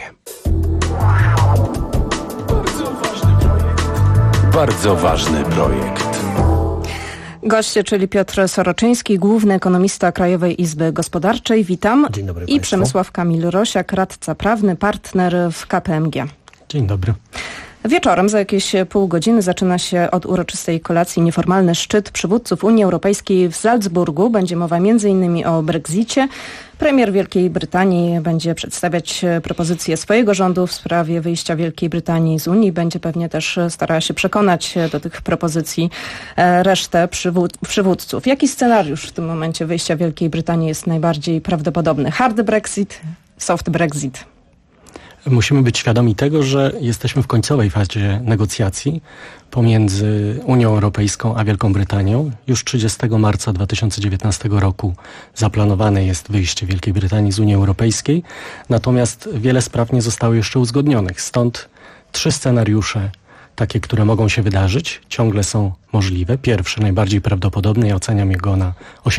Speaker 1: Bardzo ważny projekt.
Speaker 17: Goście, czyli Piotr Soroczyński, główny ekonomista Krajowej Izby Gospodarczej. Witam.
Speaker 19: Dzień dobry
Speaker 17: I
Speaker 19: Państwu.
Speaker 17: Przemysław Kamil Rosiak, radca prawny, partner w KPMG.
Speaker 19: Dzień dobry.
Speaker 17: Wieczorem, za jakieś pół godziny, zaczyna się od uroczystej kolacji nieformalny szczyt przywódców Unii Europejskiej w Salzburgu. Będzie mowa m.in. o Brexicie. Premier Wielkiej Brytanii będzie przedstawiać propozycje swojego rządu w sprawie wyjścia Wielkiej Brytanii z Unii. Będzie pewnie też starała się przekonać do tych propozycji resztę przywódców. Jaki scenariusz w tym momencie wyjścia Wielkiej Brytanii jest najbardziej prawdopodobny? Hard Brexit, soft Brexit?
Speaker 19: Musimy być świadomi tego, że jesteśmy w końcowej fazie negocjacji pomiędzy Unią Europejską a Wielką Brytanią. Już 30 marca 2019 roku zaplanowane jest wyjście Wielkiej Brytanii z Unii Europejskiej, natomiast wiele spraw nie zostało jeszcze uzgodnionych. Stąd 3 scenariusze, takie, które mogą się wydarzyć, ciągle są możliwe. Pierwszy, najbardziej prawdopodobny, ja oceniam go na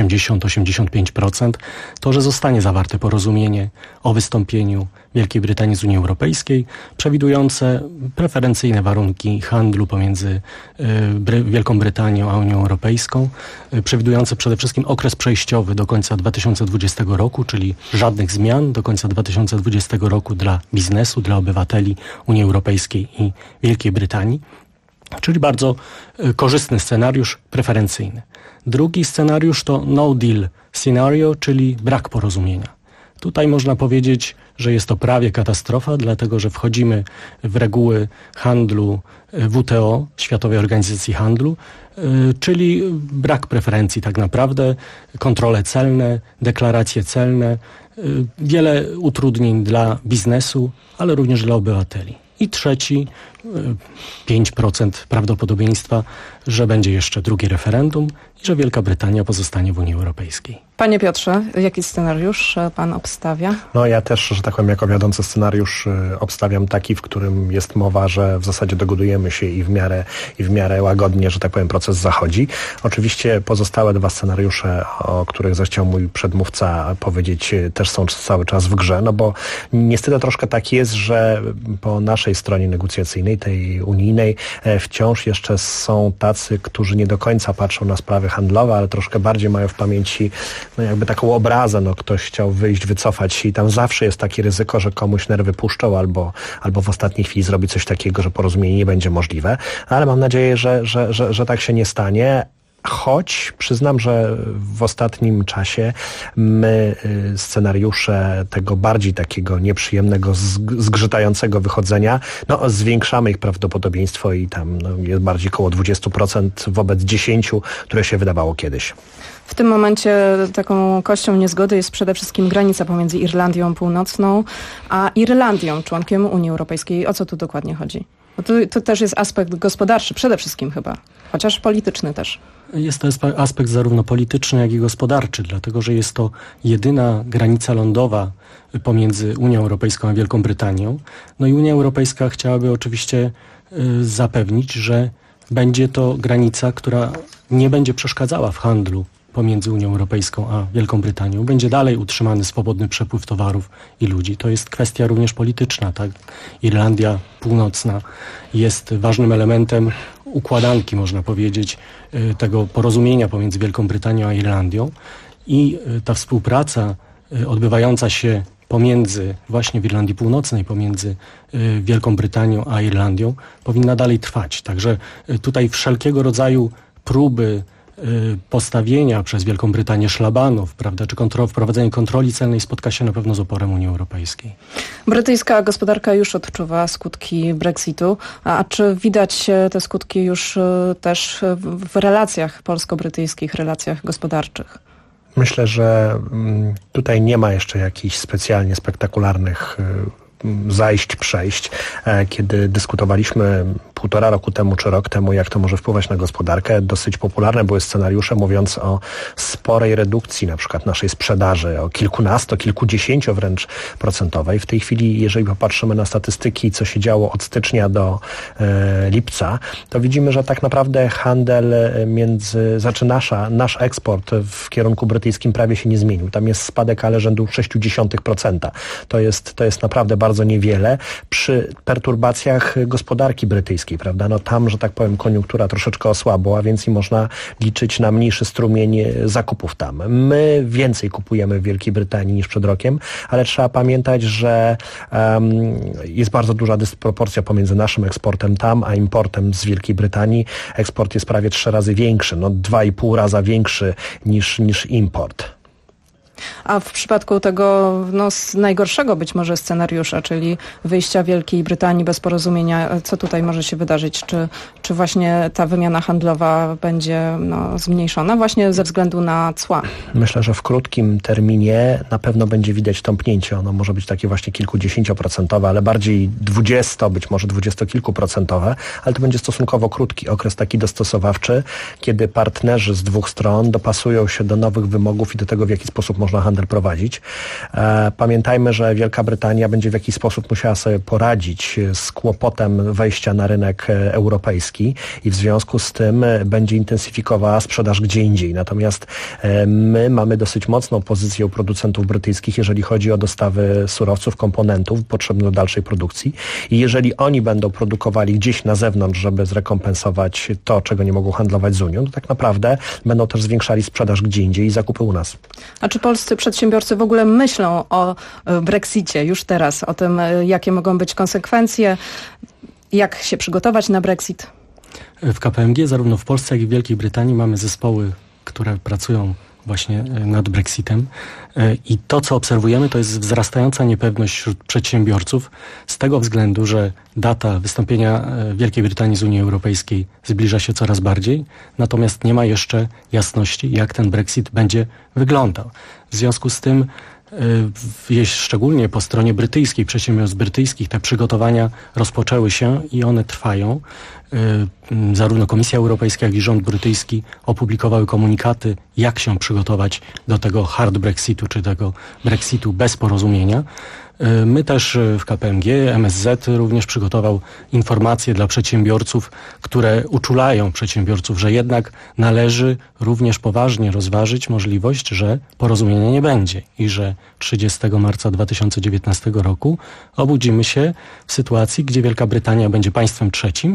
Speaker 19: 80-85%, to, że zostanie zawarte porozumienie o wystąpieniu Wielkiej Brytanii z Unii Europejskiej, przewidujące preferencyjne warunki handlu pomiędzy Wielką Brytanią a Unią Europejską, przewidujące przede wszystkim okres przejściowy do końca 2020 roku, czyli żadnych zmian do końca 2020 roku dla biznesu, dla obywateli Unii Europejskiej i Wielkiej Brytanii. Czyli bardzo korzystny scenariusz, preferencyjny. Drugi scenariusz to no deal scenario, czyli brak porozumienia. Tutaj można powiedzieć, że jest to prawie katastrofa, dlatego że wchodzimy w reguły handlu WTO, Światowej Organizacji Handlu, czyli brak preferencji tak naprawdę, kontrole celne, deklaracje celne, wiele utrudnień dla biznesu, ale również dla obywateli. I trzeci, 5% prawdopodobieństwa, że będzie jeszcze drugie referendum i że Wielka Brytania pozostanie w Unii Europejskiej.
Speaker 17: Panie Piotrze, jaki scenariusz pan obstawia?
Speaker 19: No ja też, że tak powiem, jako wiodący scenariusz obstawiam taki, w którym jest mowa, że w zasadzie dogodujemy się i w miarę łagodnie, że tak powiem, proces zachodzi. Oczywiście pozostałe 2 scenariusze, o których zechciał mój przedmówca powiedzieć, też są cały czas w grze, no bo niestety troszkę tak jest, że po naszej stronie negocjacyjnej, tej unijnej, wciąż jeszcze są tacy, którzy nie do końca patrzą na sprawy handlowe, ale troszkę bardziej mają w pamięci no jakby taką obrazę, no ktoś chciał wyjść, wycofać się i tam zawsze jest takie ryzyko, że komuś nerwy puszczą albo w ostatniej chwili zrobi coś takiego, że porozumienie nie będzie możliwe, ale mam nadzieję, że tak się nie stanie.
Speaker 9: choć przyznam, że w ostatnim czasie my scenariusze tego bardziej takiego nieprzyjemnego, zgrzytającego wychodzenia, zwiększamy ich prawdopodobieństwo i tam jest bardziej około 20% wobec 10%, które się wydawało kiedyś.
Speaker 17: W tym momencie taką kością niezgody jest przede wszystkim granica pomiędzy Irlandią Północną a Irlandią, członkiem Unii Europejskiej. O co tu dokładnie chodzi? Bo to też jest aspekt gospodarczy przede wszystkim chyba, chociaż polityczny też.
Speaker 19: Jest to aspekt zarówno polityczny, jak i gospodarczy, dlatego że jest to jedyna granica lądowa pomiędzy Unią Europejską a Wielką Brytanią. No i Unia Europejska chciałaby oczywiście zapewnić, że będzie to granica, która nie będzie przeszkadzała w handlu pomiędzy Unią Europejską a Wielką Brytanią. Będzie dalej utrzymany swobodny przepływ towarów i ludzi. To jest kwestia również polityczna, tak? Irlandia Północna jest ważnym elementem układanki, można powiedzieć, tego porozumienia pomiędzy Wielką Brytanią a Irlandią i ta współpraca odbywająca się pomiędzy właśnie w Irlandii Północnej, pomiędzy Wielką Brytanią a Irlandią powinna dalej trwać. Także tutaj wszelkiego rodzaju próby postawienia przez Wielką Brytanię szlabanów, prawda, czy wprowadzenie kontroli celnej spotka się na pewno z oporem Unii Europejskiej.
Speaker 17: Brytyjska gospodarka już odczuwa skutki Brexitu, a czy widać te skutki już też w relacjach polsko-brytyjskich, relacjach gospodarczych?
Speaker 9: Myślę, że tutaj nie ma jeszcze jakichś specjalnie spektakularnych zajść, przejść. Kiedy dyskutowaliśmy 1,5 roku temu czy rok temu, jak to może wpływać na gospodarkę, dosyć popularne były scenariusze mówiąc o sporej redukcji na przykład naszej sprzedaży, o kilkudziesięciu wręcz procentowej. W tej chwili, jeżeli popatrzymy na statystyki, co się działo od stycznia do lipca, to widzimy, że tak naprawdę handel nasz eksport w kierunku brytyjskim prawie się nie zmienił. Tam jest spadek, ale rzędu 0,6%. To jest naprawdę bardzo niewiele przy perturbacjach gospodarki brytyjskiej, prawda? Tam, że tak powiem, koniunktura troszeczkę osłabła, więc i można liczyć na mniejszy strumień zakupów tam. My więcej kupujemy w Wielkiej Brytanii niż przed rokiem, ale trzeba pamiętać, że jest bardzo duża dysproporcja pomiędzy naszym eksportem tam, a importem z Wielkiej Brytanii. Eksport jest prawie 3 razy większy, 2,5 raza większy niż import.
Speaker 17: A w przypadku tego najgorszego być może scenariusza, czyli wyjścia Wielkiej Brytanii bez porozumienia, co tutaj może się wydarzyć? Czy właśnie ta wymiana handlowa będzie zmniejszona właśnie ze względu na cła?
Speaker 9: Myślę, że w krótkim terminie na pewno będzie widać tąpnięcie. Ono może być takie właśnie kilkudziesięcioprocentowe, ale bardziej 20, być może 20-kilkuprocentowe, ale to będzie stosunkowo krótki okres taki dostosowawczy, kiedy partnerzy z dwóch stron dopasują się do nowych wymogów i do tego, w jaki sposób można handel prowadzić. Pamiętajmy, że Wielka Brytania będzie w jakiś sposób musiała sobie poradzić z kłopotem wejścia na rynek europejski i w związku z tym będzie intensyfikowała sprzedaż gdzie indziej. Natomiast my mamy dosyć mocną pozycję u producentów brytyjskich, jeżeli chodzi o dostawy surowców, komponentów potrzebnych do dalszej produkcji i jeżeli oni będą produkowali gdzieś na zewnątrz, żeby zrekompensować to, czego nie mogą handlować z Unią, to tak naprawdę będą też zwiększali sprzedaż gdzie indziej i zakupy u nas.
Speaker 17: A czy polscy przedsiębiorcy w ogóle myślą o Brexicie już teraz, o tym, jakie mogą być konsekwencje, jak się przygotować na Brexit?
Speaker 19: W KPMG zarówno w Polsce, jak i w Wielkiej Brytanii mamy zespoły, które pracują właśnie nad Brexitem i to, co obserwujemy, to jest wzrastająca niepewność wśród przedsiębiorców z tego względu, że data wystąpienia Wielkiej Brytanii z Unii Europejskiej zbliża się coraz bardziej, natomiast nie ma jeszcze jasności, jak ten Brexit będzie wyglądał. W związku z tym szczególnie po stronie brytyjskiej, przedsiębiorstw brytyjskich te przygotowania rozpoczęły się i one trwają. Zarówno Komisja Europejska, jak i rząd brytyjski opublikowały komunikaty, jak się przygotować do tego hard Brexitu, czy tego Brexitu bez porozumienia. My też w KPMG, MSZ również przygotował informacje dla przedsiębiorców, które uczulają przedsiębiorców, że jednak należy również poważnie rozważyć możliwość, że porozumienia nie będzie i że 30 marca 2019 roku obudzimy się w sytuacji, gdzie Wielka Brytania będzie państwem trzecim,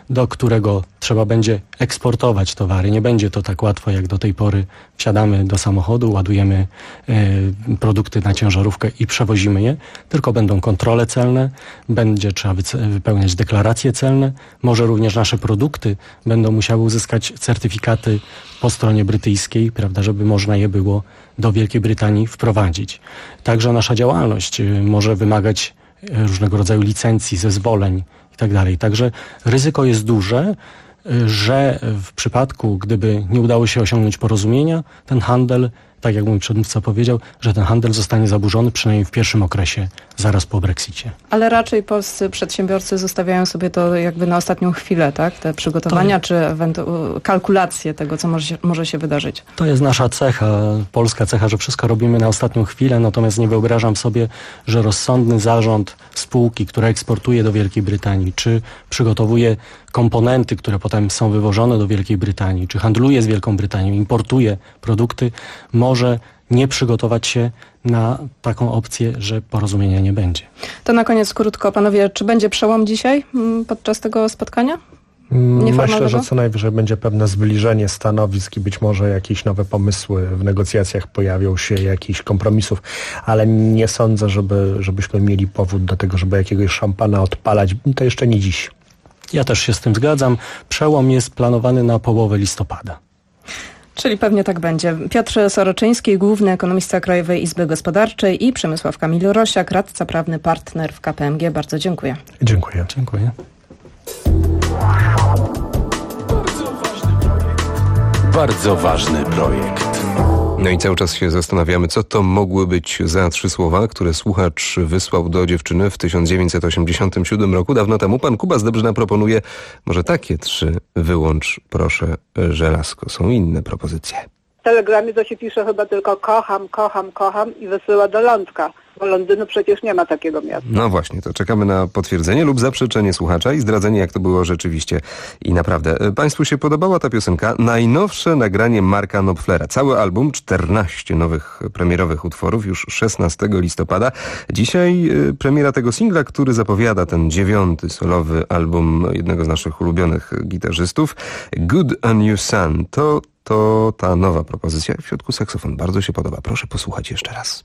Speaker 19: do którego trzeba będzie eksportować towary. Nie będzie to tak łatwo jak do tej pory. Wsiadamy do samochodu, ładujemy produkty na ciężarówkę i przewozimy je, tylko będą kontrole celne, będzie trzeba wypełniać deklaracje celne. Może również nasze produkty będą musiały uzyskać certyfikaty po stronie brytyjskiej, prawda, żeby można je było do Wielkiej Brytanii wprowadzić. Także nasza działalność może wymagać różnego rodzaju licencji, zezwoleń i tak dalej. Także ryzyko jest duże, że w przypadku, gdyby nie udało się osiągnąć porozumienia, ten handel, tak jak mój przedmówca powiedział, że ten handel zostanie zaburzony przynajmniej w pierwszym okresie, zaraz po Brexicie.
Speaker 17: Ale raczej polscy przedsiębiorcy zostawiają sobie to jakby na ostatnią chwilę, tak? Te przygotowania czy kalkulacje tego, co może się wydarzyć.
Speaker 19: To jest nasza cecha, polska cecha, że wszystko robimy na ostatnią chwilę, natomiast nie wyobrażam sobie, że rozsądny zarząd spółki, która eksportuje do Wielkiej Brytanii, czy przygotowuje komponenty, które potem są wywożone do Wielkiej Brytanii, czy handluje z Wielką Brytanią, importuje produkty, może nie przygotować się na taką opcję, że porozumienia nie będzie.
Speaker 17: To na koniec krótko, panowie, czy będzie przełom dzisiaj podczas tego spotkania?
Speaker 9: Myślę, że co najwyżej będzie pewne zbliżenie stanowisk i być może jakieś nowe pomysły w negocjacjach pojawią się, jakichś kompromisów, ale nie sądzę, żebyśmy mieli powód do tego, żeby jakiegoś szampana odpalać. To jeszcze nie dziś.
Speaker 19: Ja też się z tym zgadzam. Przełom jest planowany na połowę listopada.
Speaker 17: Czyli pewnie tak będzie. Piotr Soroczyński, główny ekonomista Krajowej Izby Gospodarczej i Przemysław Kamil-Rosiak, radca prawny, partner w KPMG. Bardzo dziękuję.
Speaker 9: Dziękuję.
Speaker 19: Dziękuję.
Speaker 1: Bardzo ważny projekt.
Speaker 6: No i cały czas się zastanawiamy, co to mogły być za 3 słowa, które słuchacz wysłał do dziewczyny w 1987 roku. Dawno temu pan Kuba z Dobrzyna proponuje może takie 3. Wyłącz proszę żelazko. Są inne propozycje.
Speaker 5: W telegramie to się pisze chyba tylko kocham, kocham, kocham i wysyła do Lądka, bo Londynu przecież nie ma takiego miasta.
Speaker 6: No właśnie, to czekamy na potwierdzenie lub zaprzeczenie słuchacza i zdradzenie, jak to było rzeczywiście i naprawdę. Państwu się podobała ta piosenka? Najnowsze nagranie Marka Knopflera. Cały album, 14 nowych premierowych utworów, już 16 listopada. Dzisiaj premiera tego singla, który zapowiada ten 9. solowy album jednego z naszych ulubionych gitarzystów. Good on You Son. To ta nowa propozycja. W środku saksofon. Bardzo się podoba. Proszę posłuchać jeszcze raz.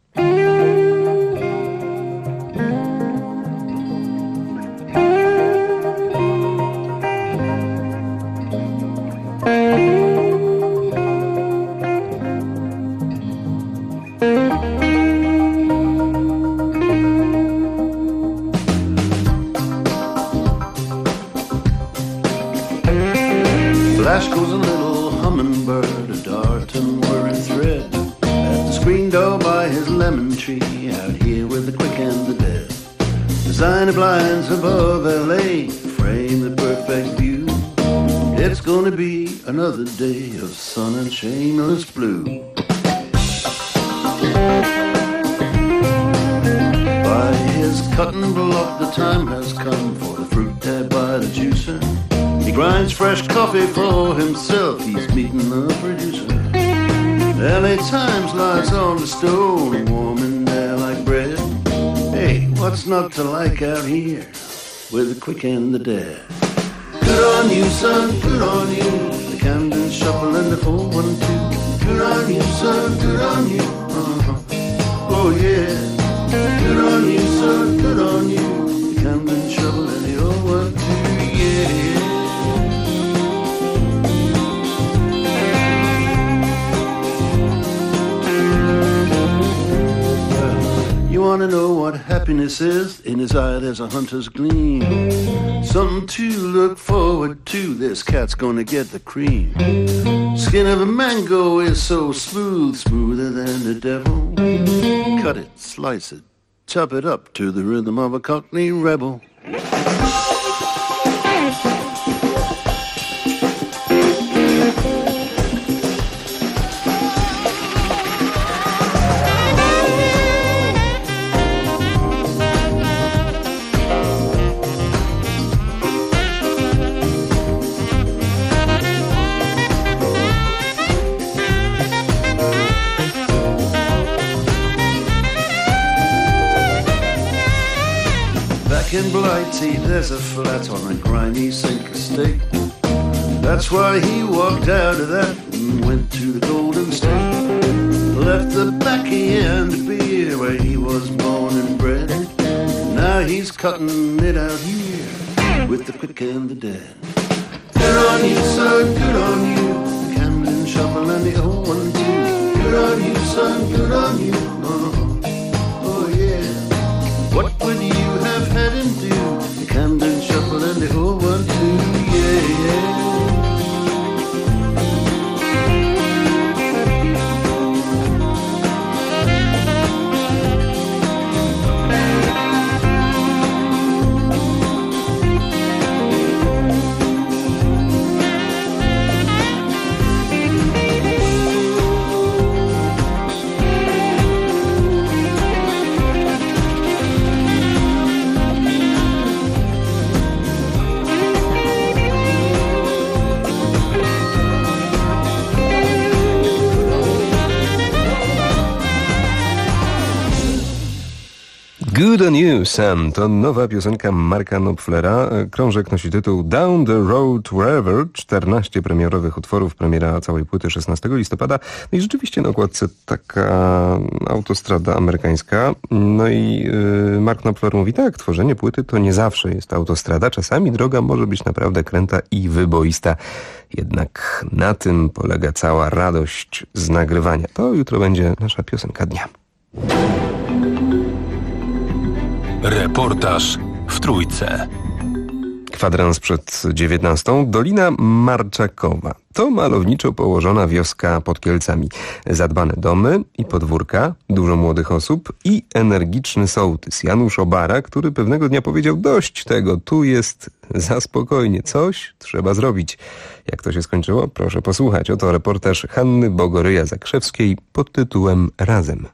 Speaker 10: Flash goes a little hummingbird, a darting whirring thread, at the screen door by his lemon tree, out here with the quick and the dead. Designer blinds above LA frame the perfect view. It's gonna be another day of sun and shameless blue. By his cutting block the time has come for the fruit tab by the juicer. He grinds fresh coffee for himself, he's meeting the producer. LA Times lies on the stone, warm in there like bread. Hey, what's not to like out here with the quick and the dead? Good on you, son, good on you. The Camden Shuffle and the 412. Good on you, son, good on you. Oh yeah. Good on you, son, good on you. The Camden Shuffle and the 012, yeah. You wanna know what happiness is? In his eye there's a hunter's gleam. Something to look forward to, this cat's gonna get the cream. Skin of a mango is so smooth, smoother than the devil. Cut it, slice it, chop it up to the rhythm of a Cockney rebel. back in Blighty, there's a flat on a grimy sink estate. That's why he walked out of that and went to the Golden State. Left the backhand beer where he was born and bred. Now he's cutting it out here with the quick and the dead. Good on you, son, good on you. The Camden shovel and the 012. Good on you, son, good on you. Oh yeah. What would you have had him do? The Camden shovel and the 012. Yeah.
Speaker 6: Good on you, Sam. To nowa piosenka Marka Knopflera. Krążek nosi tytuł Down the Road Wherever. 14 premierowych utworów, premiera całej płyty 16 listopada. No i rzeczywiście na okładce taka autostrada amerykańska. No i Mark Knopfler mówi tak, tworzenie płyty to nie zawsze jest autostrada. Czasami droga może być naprawdę kręta i wyboista. Jednak na tym polega cała radość z nagrywania. To jutro będzie nasza piosenka dnia.
Speaker 1: Reportaż w Trójce.
Speaker 6: Kwadrans przed 19. Dolina Marczakowa. To malowniczo położona wioska pod Kielcami. Zadbane domy i podwórka, dużo młodych osób i energiczny sołtys Janusz Obara, który pewnego dnia powiedział: dość tego, tu jest za spokojnie, coś trzeba zrobić. Jak to się skończyło? Proszę posłuchać. Oto reportaż Hanny Bogoryja-Zakrzewskiej pod tytułem Razem.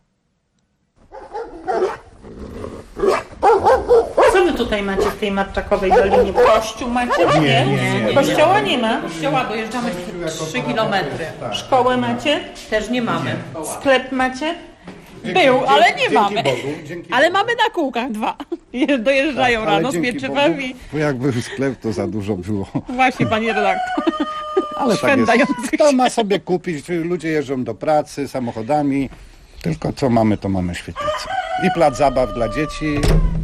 Speaker 8: Co wy tutaj macie w tej Marczakowej Dolinie? Kościół macie? Nie. Kościoła nie ma?
Speaker 13: Kościoła dojeżdżamy 3 kilometry.
Speaker 8: Szkołę macie?
Speaker 13: Też nie mamy.
Speaker 8: Sklep macie?
Speaker 13: Był, ale nie mamy. Ale mamy na kółkach 2. Dojeżdżają rano z pieczywami.
Speaker 18: Bo jak był sklep, to za dużo było.
Speaker 8: Właśnie, panie redaktor.
Speaker 18: Ale tak jest. Kto ma sobie kupić? Ludzie jeżdżą do pracy samochodami. Tylko co mamy, to mamy świetlicę. I plac zabaw dla dzieci.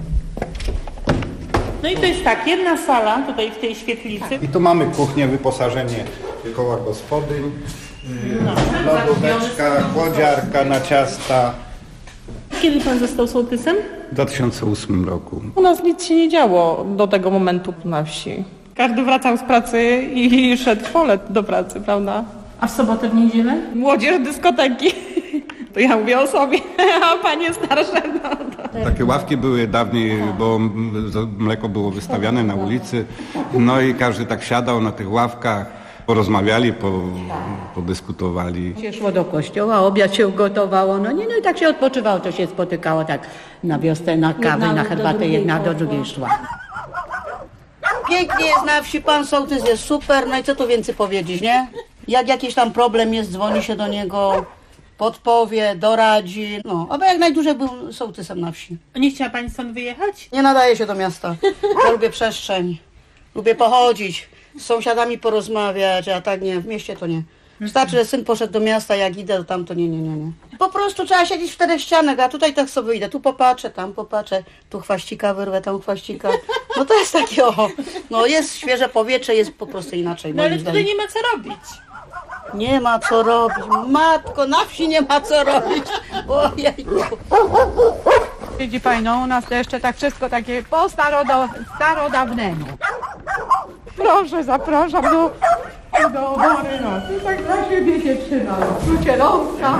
Speaker 8: No i to jest tak, jedna sala tutaj w tej świetlicy.
Speaker 18: I tu mamy kuchnię, wyposażenie koła gospodyń, lodóweczka, chłodziarka na ciasta.
Speaker 8: Kiedy pan został sołtysem?
Speaker 18: W 2008 roku.
Speaker 13: U nas nic się nie działo do tego momentu na wsi.
Speaker 8: Każdy wracał z pracy i szedł w pole do pracy, prawda? A w sobotę, w niedzielę? Młodzież, dyskoteki. To ja mówię o sobie, a panie starsze, no to...
Speaker 18: Takie ławki były dawniej, bo mleko było wystawiane na ulicy, no i każdy tak siadał na tych ławkach, porozmawiali, podyskutowali.
Speaker 20: Się szło do kościoła, obiad się ugotowało, no i tak się odpoczywało, to się spotykało tak na wiosnę, na kawę, na herbatę, jedna do drugiej szła. Pięknie jest na wsi, pan sołtys jest super, no i co tu więcej powiedzieć, nie? Jak jakiś tam problem jest, dzwoni się do niego, podpowie, doradzi, no, aby jak najdłużej był sołtysem na wsi.
Speaker 8: Nie chciała pani stąd wyjechać?
Speaker 20: Nie nadaje się do miasta. Ja lubię przestrzeń, lubię pochodzić, z sąsiadami porozmawiać, a tak nie, w mieście to nie. Wystarczy, że syn poszedł do miasta, jak idę, to tam to nie. Po prostu trzeba siedzieć w 4 ścianach, a tutaj tak sobie idę, tu popatrzę, tam popatrzę, tu chwaścika wyrwę, tam chwaścika. No to jest takie, no jest świeże powietrze, jest po prostu inaczej.
Speaker 8: No ale tutaj nie ma co robić.
Speaker 20: Nie ma co robić. Matko, na wsi nie ma co robić. Ojejku.
Speaker 13: Widzi pani, no u nas to jeszcze tak wszystko takie po starodawnemu. Proszę, zapraszam do obory, no. I tak dla siebie się trzyma. Tu cielątka.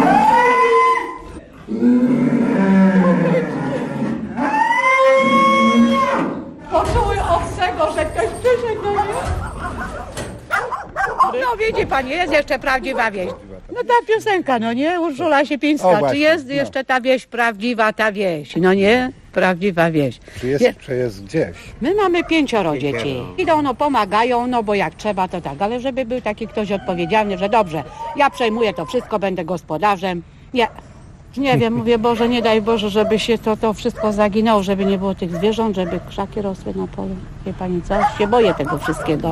Speaker 13: Poczuły obcego, że ktoś przyszedł do mnie. No widzi pani, jest jeszcze prawdziwa wieś. No ta piosenka, no nie? Urszula Siepińska. Czy jest jeszcze ta wieś prawdziwa, ta wieś? No nie? Prawdziwa wieś.
Speaker 18: Czy jest gdzieś?
Speaker 13: My mamy 5 dzieci. Idą, no pomagają, no bo jak trzeba to tak, ale żeby był taki ktoś odpowiedzialny, że dobrze, ja przejmuję to wszystko, będę gospodarzem. Nie. Nie wiem, mówię, Boże, nie daj Boże, żeby się to wszystko zaginęło, żeby nie było tych zwierząt, żeby krzaki rosły na polu. Wie pani co? Się boję tego wszystkiego.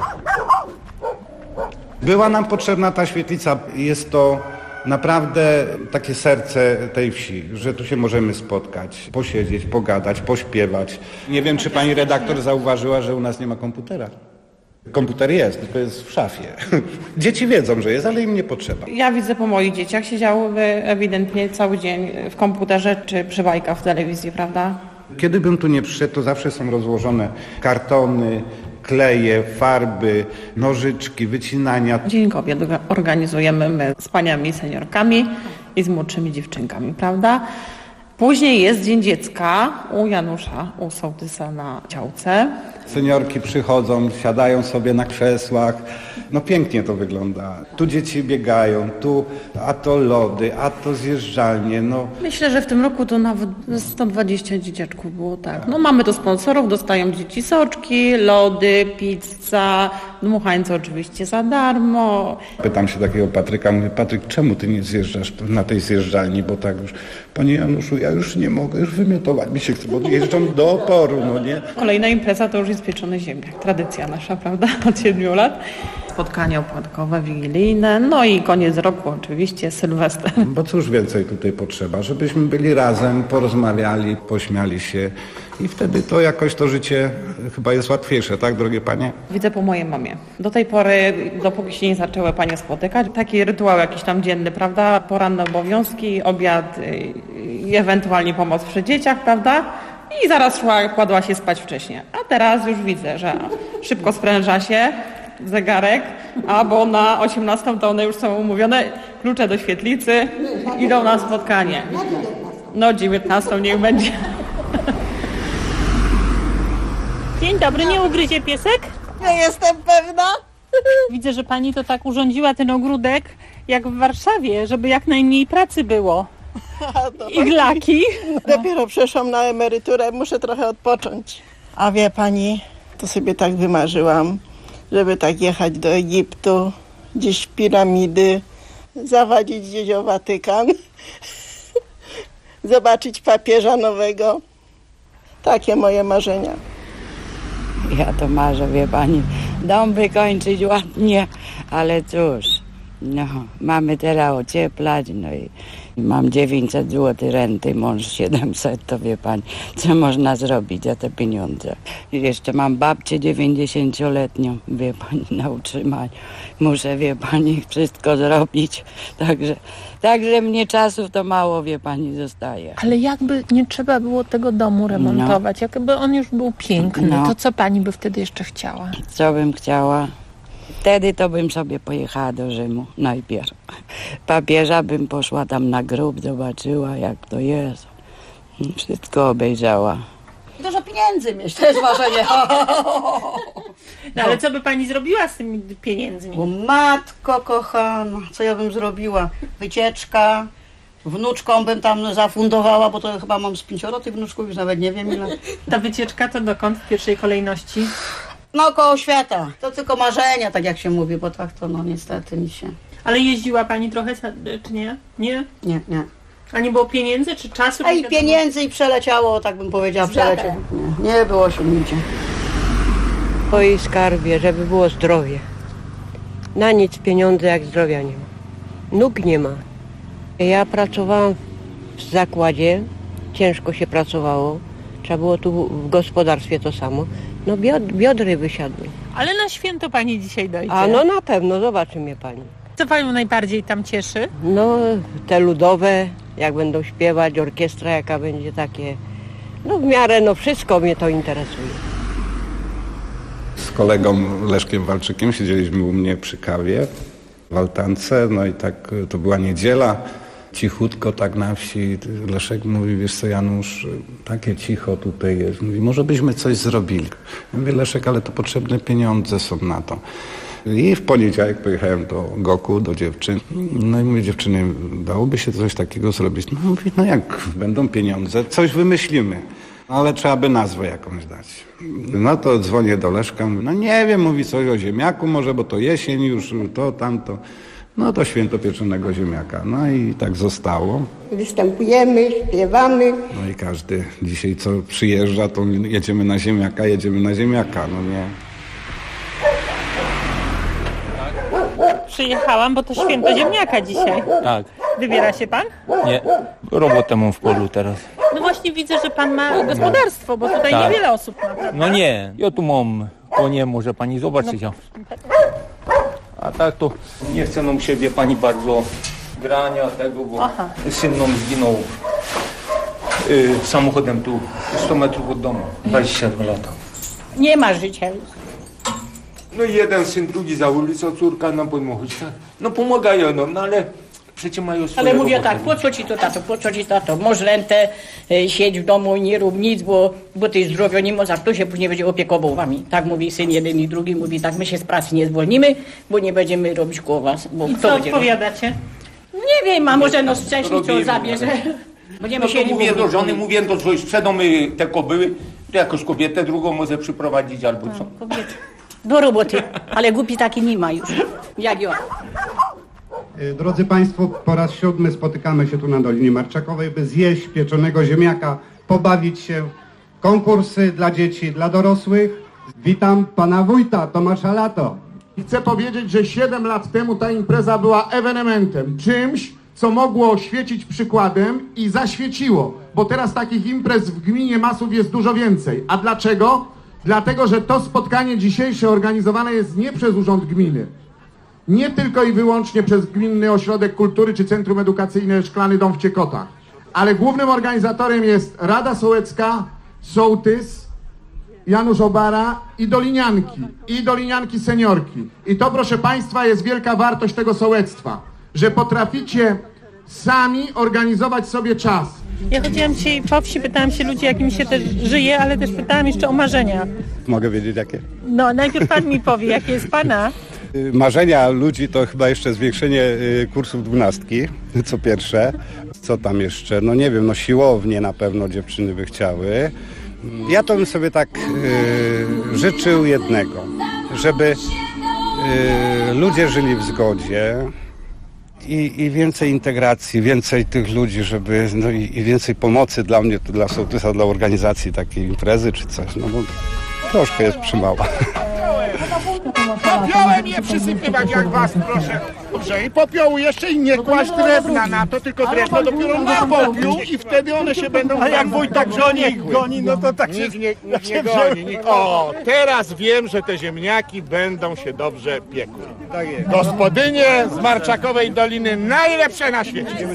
Speaker 18: Była nam potrzebna ta świetlica. Jest to naprawdę takie serce tej wsi, że tu się możemy spotkać, posiedzieć, pogadać, pośpiewać. Nie wiem, czy pani redaktor zauważyła, że u nas nie ma komputera. Komputer jest, tylko jest w szafie. Dzieci wiedzą, że jest, ale im nie potrzeba.
Speaker 8: Ja widzę po moich dzieciach, siedziałyby ewidentnie cały dzień w komputerze czy przy bajkach w telewizji, prawda?
Speaker 18: Kiedy bym tu nie przyszedł, to zawsze są rozłożone kartony, kleje, farby, nożyczki, wycinania.
Speaker 8: Dzień Kobiet organizujemy my z paniami seniorkami i z młodszymi dziewczynkami, prawda? Później jest Dzień Dziecka u Janusza, u sołtysa na działce.
Speaker 18: Seniorki przychodzą, siadają sobie na krzesłach. No pięknie to wygląda. Tu dzieci biegają, tu a to lody, a to zjeżdżalnie. No.
Speaker 8: Myślę, że w tym roku to nawet 120 dzieciaczków było, tak. No mamy tu sponsorów, dostają dzieci soczki, lody, pizza, dmuchańce oczywiście za darmo.
Speaker 18: Pytam się takiego Patryka, mówię, Patryk, czemu ty nie zjeżdżasz na tej zjeżdżalni, bo tak już, panie Januszu, ja już nie mogę, już wymiotować mi się chce, bo jeżdżam do oporu, no nie?
Speaker 8: Kolejna impreza to już jest pieczony ziemniak, tradycja nasza, prawda, od 7 lat. Spotkania opłatkowe, wigilijne, no i koniec roku oczywiście, Sylwester.
Speaker 18: Bo cóż więcej tutaj potrzeba, żebyśmy byli razem, porozmawiali, pośmiali się i wtedy to jakoś to życie chyba jest łatwiejsze, tak drogie panie?
Speaker 8: Widzę po mojej mamie. Do tej pory, dopóki się nie zaczęły panie spotykać, taki rytuał jakiś tam dzienny, prawda, poranne obowiązki, obiad i ewentualnie pomoc przy dzieciach, prawda? I zaraz szła, kładła się spać wcześniej. A teraz już widzę, że szybko spręża się zegarek, bo na 18 to one już są umówione, klucze do świetlicy, idą na spotkanie. No 19 niech będzie.
Speaker 3: Dzień dobry, nie ugryzie piesek?
Speaker 4: Nie jestem pewna.
Speaker 3: Widzę, że pani to tak urządziła ten ogródek jak w Warszawie, żeby jak najmniej pracy było. Iglaki.
Speaker 4: Dopiero przeszłam na emeryturę, muszę trochę odpocząć. A wie pani, to sobie tak wymarzyłam, żeby tak jechać do Egiptu, gdzieś piramidy, zawadzić gdzieś o Watykan, zobaczyć papieża nowego. Takie moje marzenia.
Speaker 7: Ja to marzę, wie pani, dom wykończyć ładnie, ale cóż, no, mamy teraz ocieplać, no i mam 900 zł renty, mąż 700, to wie pani, co można zrobić za te pieniądze. I jeszcze mam babcię 90-letnią, wie pani, na utrzymaniu. Muszę, wie pani, wszystko zrobić, także mnie czasów to mało, wie pani, zostaje.
Speaker 3: Ale jakby nie trzeba było tego domu remontować, jakby on już był piękny, to co pani by wtedy jeszcze chciała?
Speaker 7: Co bym chciała? Wtedy to bym sobie pojechała do Rzymu najpierw. Papieża bym poszła tam na grób, zobaczyła jak to jest. Wszystko obejrzała.
Speaker 20: Dużo pieniędzy mieć, to jest marzenie.
Speaker 3: No ale co by pani zrobiła z tymi pieniędzmi?
Speaker 20: O matko kochana, co ja bym zrobiła? Wycieczka, wnuczką bym tam zafundowała, bo to chyba mam z 5 tych wnuczków, już nawet nie wiem ile.
Speaker 3: Ta wycieczka to dokąd w pierwszej kolejności?
Speaker 20: No koło świata. To tylko marzenia, tak jak się mówi, bo tak to no niestety mi się...
Speaker 3: Ale jeździła pani trochę, czy nie? Nie?
Speaker 20: Nie.
Speaker 3: A nie było pieniędzy, czy czasu?
Speaker 20: A i pieniędzy i przeleciało, tak bym powiedziała, przeleciało. Nie było się nigdzie.
Speaker 21: Oj skarbie, żeby było zdrowie. Na nic pieniądze jak zdrowia nie ma. Nóg nie ma. Ja pracowałam w zakładzie, ciężko się pracowało. Trzeba było tu w gospodarstwie to samo. No biodry wysiadły.
Speaker 3: Ale na święto pani dzisiaj dojdzie.
Speaker 21: A no na pewno, zobaczy mnie pani.
Speaker 3: Co panią najbardziej tam cieszy?
Speaker 21: No te ludowe, jak będą śpiewać, orkiestra jaka będzie takie. No w miarę, no wszystko mnie to interesuje.
Speaker 18: Z kolegą Leszkiem Walczykiem siedzieliśmy u mnie przy kawie w altance, no i tak to była niedziela. Cichutko tak na wsi. Leszek mówi, wiesz co Janusz, takie cicho tutaj jest. Mówi, może byśmy coś zrobili. Ja mówię, Leszek, ale to potrzebne pieniądze są na to. I w poniedziałek pojechałem do Goku, do dziewczyn. No i mówię, dziewczyny, dałoby się coś takiego zrobić? No mówi, no jak będą pieniądze, coś wymyślimy. Ale trzeba by nazwę jakąś dać. No to dzwonię do Leszka, mówię, no nie wiem, mówi coś o ziemniaku może, bo to jesień już, to, tamto. No to święto pieczonego ziemniaka. No i tak zostało.
Speaker 12: Występujemy, śpiewamy.
Speaker 18: No i każdy dzisiaj co przyjeżdża, to jedziemy na ziemniaka, no nie.
Speaker 3: Przyjechałam, bo to święto ziemniaka dzisiaj.
Speaker 15: Tak.
Speaker 3: Wybiera się pan?
Speaker 15: Nie, robotę mam w polu teraz.
Speaker 3: No właśnie widzę, że pan ma gospodarstwo, bo tutaj
Speaker 15: Tak.
Speaker 3: niewiele osób ma, prawda?
Speaker 15: No nie, ja tu mam konie, może pani zobaczyć. A tak to nie chcę nam siebie pani bardzo grania tego, bo syn nam zginął samochodem tu 100 metrów od domu, 22 lata.
Speaker 12: Nie ma życia już.
Speaker 15: No i jeden syn, drugi za ulicą, córka nam pomogć. No pomagają nam, no ale przecież mają swoje
Speaker 12: Ale mówię
Speaker 15: roboty.
Speaker 12: tak, po co ci tato, możesz rentę, siedź w domu, nie rób nic, bo ty zdrowio nie możesz, a kto się później będzie opiekował wami. Tak mówi syn jeden i drugi, mówi tak, my się z pracy nie zwolnimy, bo nie będziemy robić koło was. Bo
Speaker 3: I
Speaker 12: kto
Speaker 3: co
Speaker 12: będzie
Speaker 3: odpowiadacie?
Speaker 12: Nie wiem, a może no wcześniej co zabierze. Będziemy
Speaker 15: No to mówię do żony, mówię to, że już sprzedamy te kobyły, to jakoś kobietę drugą może przyprowadzić albo co.
Speaker 12: Do roboty, ale głupi taki nie ma już, jak ja.
Speaker 22: Drodzy Państwo, po raz 7 spotykamy się tu na Dolinie Marczakowej, by zjeść pieczonego ziemniaka, pobawić się, konkursy dla dzieci, dla dorosłych. Witam pana wójta Tomasza Lato.
Speaker 23: Chcę powiedzieć, że 7 lat temu ta impreza była ewenementem, czymś, co mogło świecić przykładem i zaświeciło, bo teraz takich imprez w gminie Masów jest dużo więcej. A dlaczego? Dlatego, że to spotkanie dzisiejsze organizowane jest nie przez Urząd Gminy, nie tylko i wyłącznie przez Gminny Ośrodek Kultury czy Centrum Edukacyjne Szklany Dom w Ciekotach, ale głównym organizatorem jest Rada Sołecka, Sołtys, Janusz Obara i Dolinianki Seniorki. I to, proszę Państwa, jest wielka wartość tego sołectwa, że potraficie sami organizować sobie czas.
Speaker 3: Ja chodziłam dzisiaj po wsi, pytałam się ludzi, jak im się też żyje, ale też pytałam jeszcze o marzenia.
Speaker 24: Mogę wiedzieć jakie?
Speaker 3: No, najpierw pan mi powie, jakie jest pana.
Speaker 24: Marzenia ludzi to chyba jeszcze zwiększenie kursów 12, co pierwsze. Co tam jeszcze? No nie wiem, no siłownie na pewno dziewczyny by chciały. Ja to bym sobie tak życzył jednego, żeby ludzie żyli w zgodzie i więcej integracji, więcej tych ludzi, żeby, no i więcej pomocy dla mnie, dla sołtysa, dla organizacji takiej imprezy czy coś, no bo troszkę jest przymała.
Speaker 25: Popiołem je przysypywać jak was, proszę. Dobrze, i popiołu jeszcze i nie kłaść drewna na to, tylko drewno dopiero na popiół i wtedy one się będą...
Speaker 27: A jak wójt tak goni, no to tak się...
Speaker 25: Nikt nie goni. O, teraz wiem, że te ziemniaki będą się dobrze piekły.
Speaker 27: Tak jest.
Speaker 25: Gospodynie z Marczakowej Doliny najlepsze na świecie.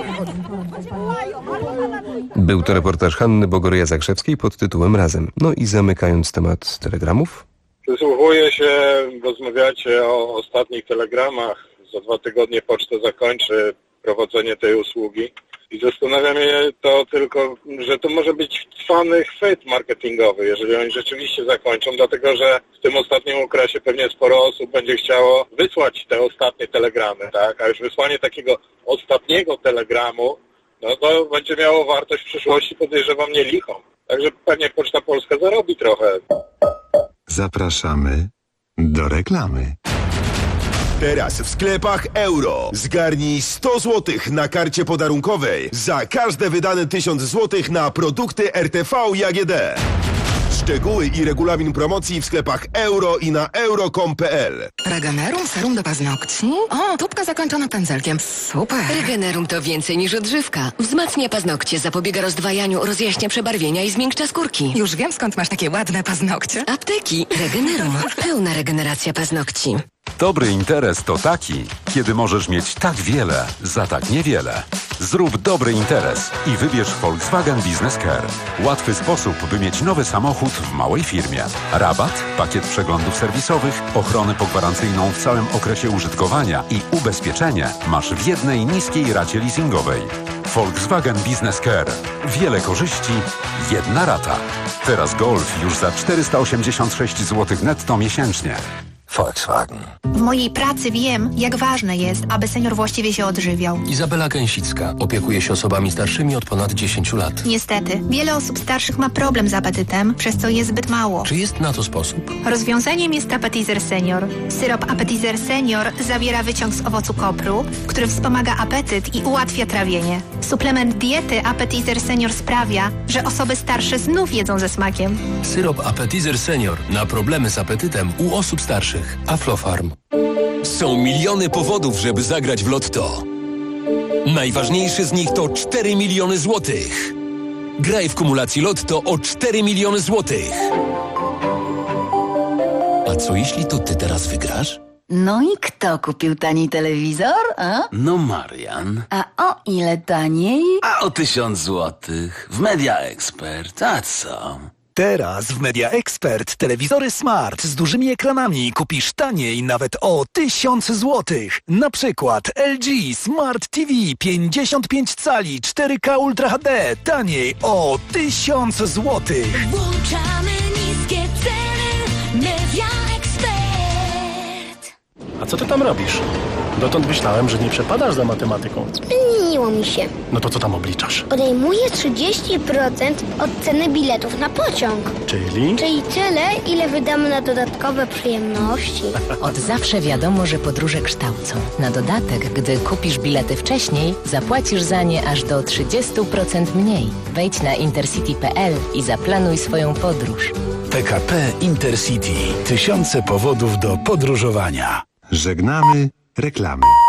Speaker 6: Był to reportaż Hanny Bogoryja-Zakrzewskiej pod tytułem Razem. No i zamykając temat telegramów.
Speaker 28: Przysłuchuję się, rozmawiacie o ostatnich telegramach. Za 2 tygodnie poczta zakończy prowadzenie tej usługi. I zastanawia mnie to tylko, że to może być trwany chwyt marketingowy, jeżeli oni rzeczywiście zakończą, dlatego że w tym ostatnim okresie pewnie sporo osób będzie chciało wysłać te ostatnie telegramy, tak? A już wysłanie takiego ostatniego telegramu, no to będzie miało wartość w przyszłości, podejrzewam, nie lichą. Także pewnie Poczta Polska zarobi trochę.
Speaker 11: Zapraszamy do reklamy.
Speaker 29: Teraz w sklepach Euro. Zgarnij 100 zł na karcie podarunkowej za każde wydane 1000 zł na produkty RTV i AGD. Szczegóły i regulamin promocji w sklepach Euro i na euro.com.pl.
Speaker 30: Regenerum serum do paznokci? O, tubka zakończona pędzelkiem. Super.
Speaker 31: Regenerum to więcej niż odżywka. Wzmacnia paznokcie, zapobiega rozdwajaniu, rozjaśnia przebarwienia i zmiękcza skórki.
Speaker 30: Już wiem, skąd masz takie ładne paznokcie.
Speaker 31: Apteki. Regenerum. Pełna regeneracja paznokci.
Speaker 1: Dobry interes to taki, kiedy możesz mieć tak wiele za tak niewiele. Zrób dobry interes i wybierz Volkswagen Business Care. Łatwy sposób, by mieć nowy samochód w małej firmie. Rabat, pakiet przeglądów serwisowych, ochronę pogwarancyjną w całym okresie użytkowania i ubezpieczenie masz w jednej niskiej racie leasingowej. Volkswagen Business Care. Wiele korzyści, jedna rata. Teraz Golf już za 486 zł netto miesięcznie.
Speaker 2: Volkswagen.
Speaker 5: W mojej pracy wiem, jak ważne jest, aby senior właściwie się odżywiał.
Speaker 2: Izabela Gęsicka opiekuje się osobami starszymi od ponad 10 lat.
Speaker 5: Niestety, wiele osób starszych ma problem z apetytem, przez co je zbyt mało.
Speaker 2: Czy jest na to sposób?
Speaker 5: Rozwiązaniem jest Appetizer Senior. Syrop Appetizer Senior zawiera wyciąg z owocu kopru, który wspomaga apetyt i ułatwia trawienie. Suplement diety Appetizer Senior sprawia, że osoby starsze znów jedzą ze smakiem.
Speaker 2: Syrop Appetizer Senior na problemy z apetytem u osób starszych. Aflofarm.
Speaker 8: Są miliony powodów, żeby zagrać w Lotto. Najważniejszy z nich to 4 miliony złotych. Graj w kumulacji Lotto o 4 miliony złotych. A co jeśli to ty teraz wygrasz?
Speaker 9: No i kto kupił tani telewizor, a?
Speaker 10: No Marian.
Speaker 9: A o ile taniej?
Speaker 10: A o 1000 złotych. W Media Expert. A co?
Speaker 13: Teraz w Media Expert telewizory smart z dużymi ekranami kupisz taniej nawet o 1000 złotych. Na przykład LG Smart TV 55 cali 4K Ultra HD taniej o 1000 złotych.
Speaker 14: Włączamy niskie ceny. Media Expert.
Speaker 16: A co ty tam robisz? Dotąd myślałem, że nie przepadasz za matematyką.
Speaker 17: Zmieniło mi się.
Speaker 16: No to co tam obliczasz?
Speaker 17: Odejmuję 30% od ceny biletów na pociąg.
Speaker 16: Czyli?
Speaker 17: Czyli tyle, ile wydamy na dodatkowe przyjemności.
Speaker 19: Od zawsze wiadomo, że podróże kształcą. Na dodatek, gdy kupisz bilety wcześniej, zapłacisz za nie aż do 30% mniej. Wejdź na intercity.pl i zaplanuj swoją podróż.
Speaker 26: PKP Intercity. Tysiące powodów do podróżowania.
Speaker 11: Żegnamy reklamy.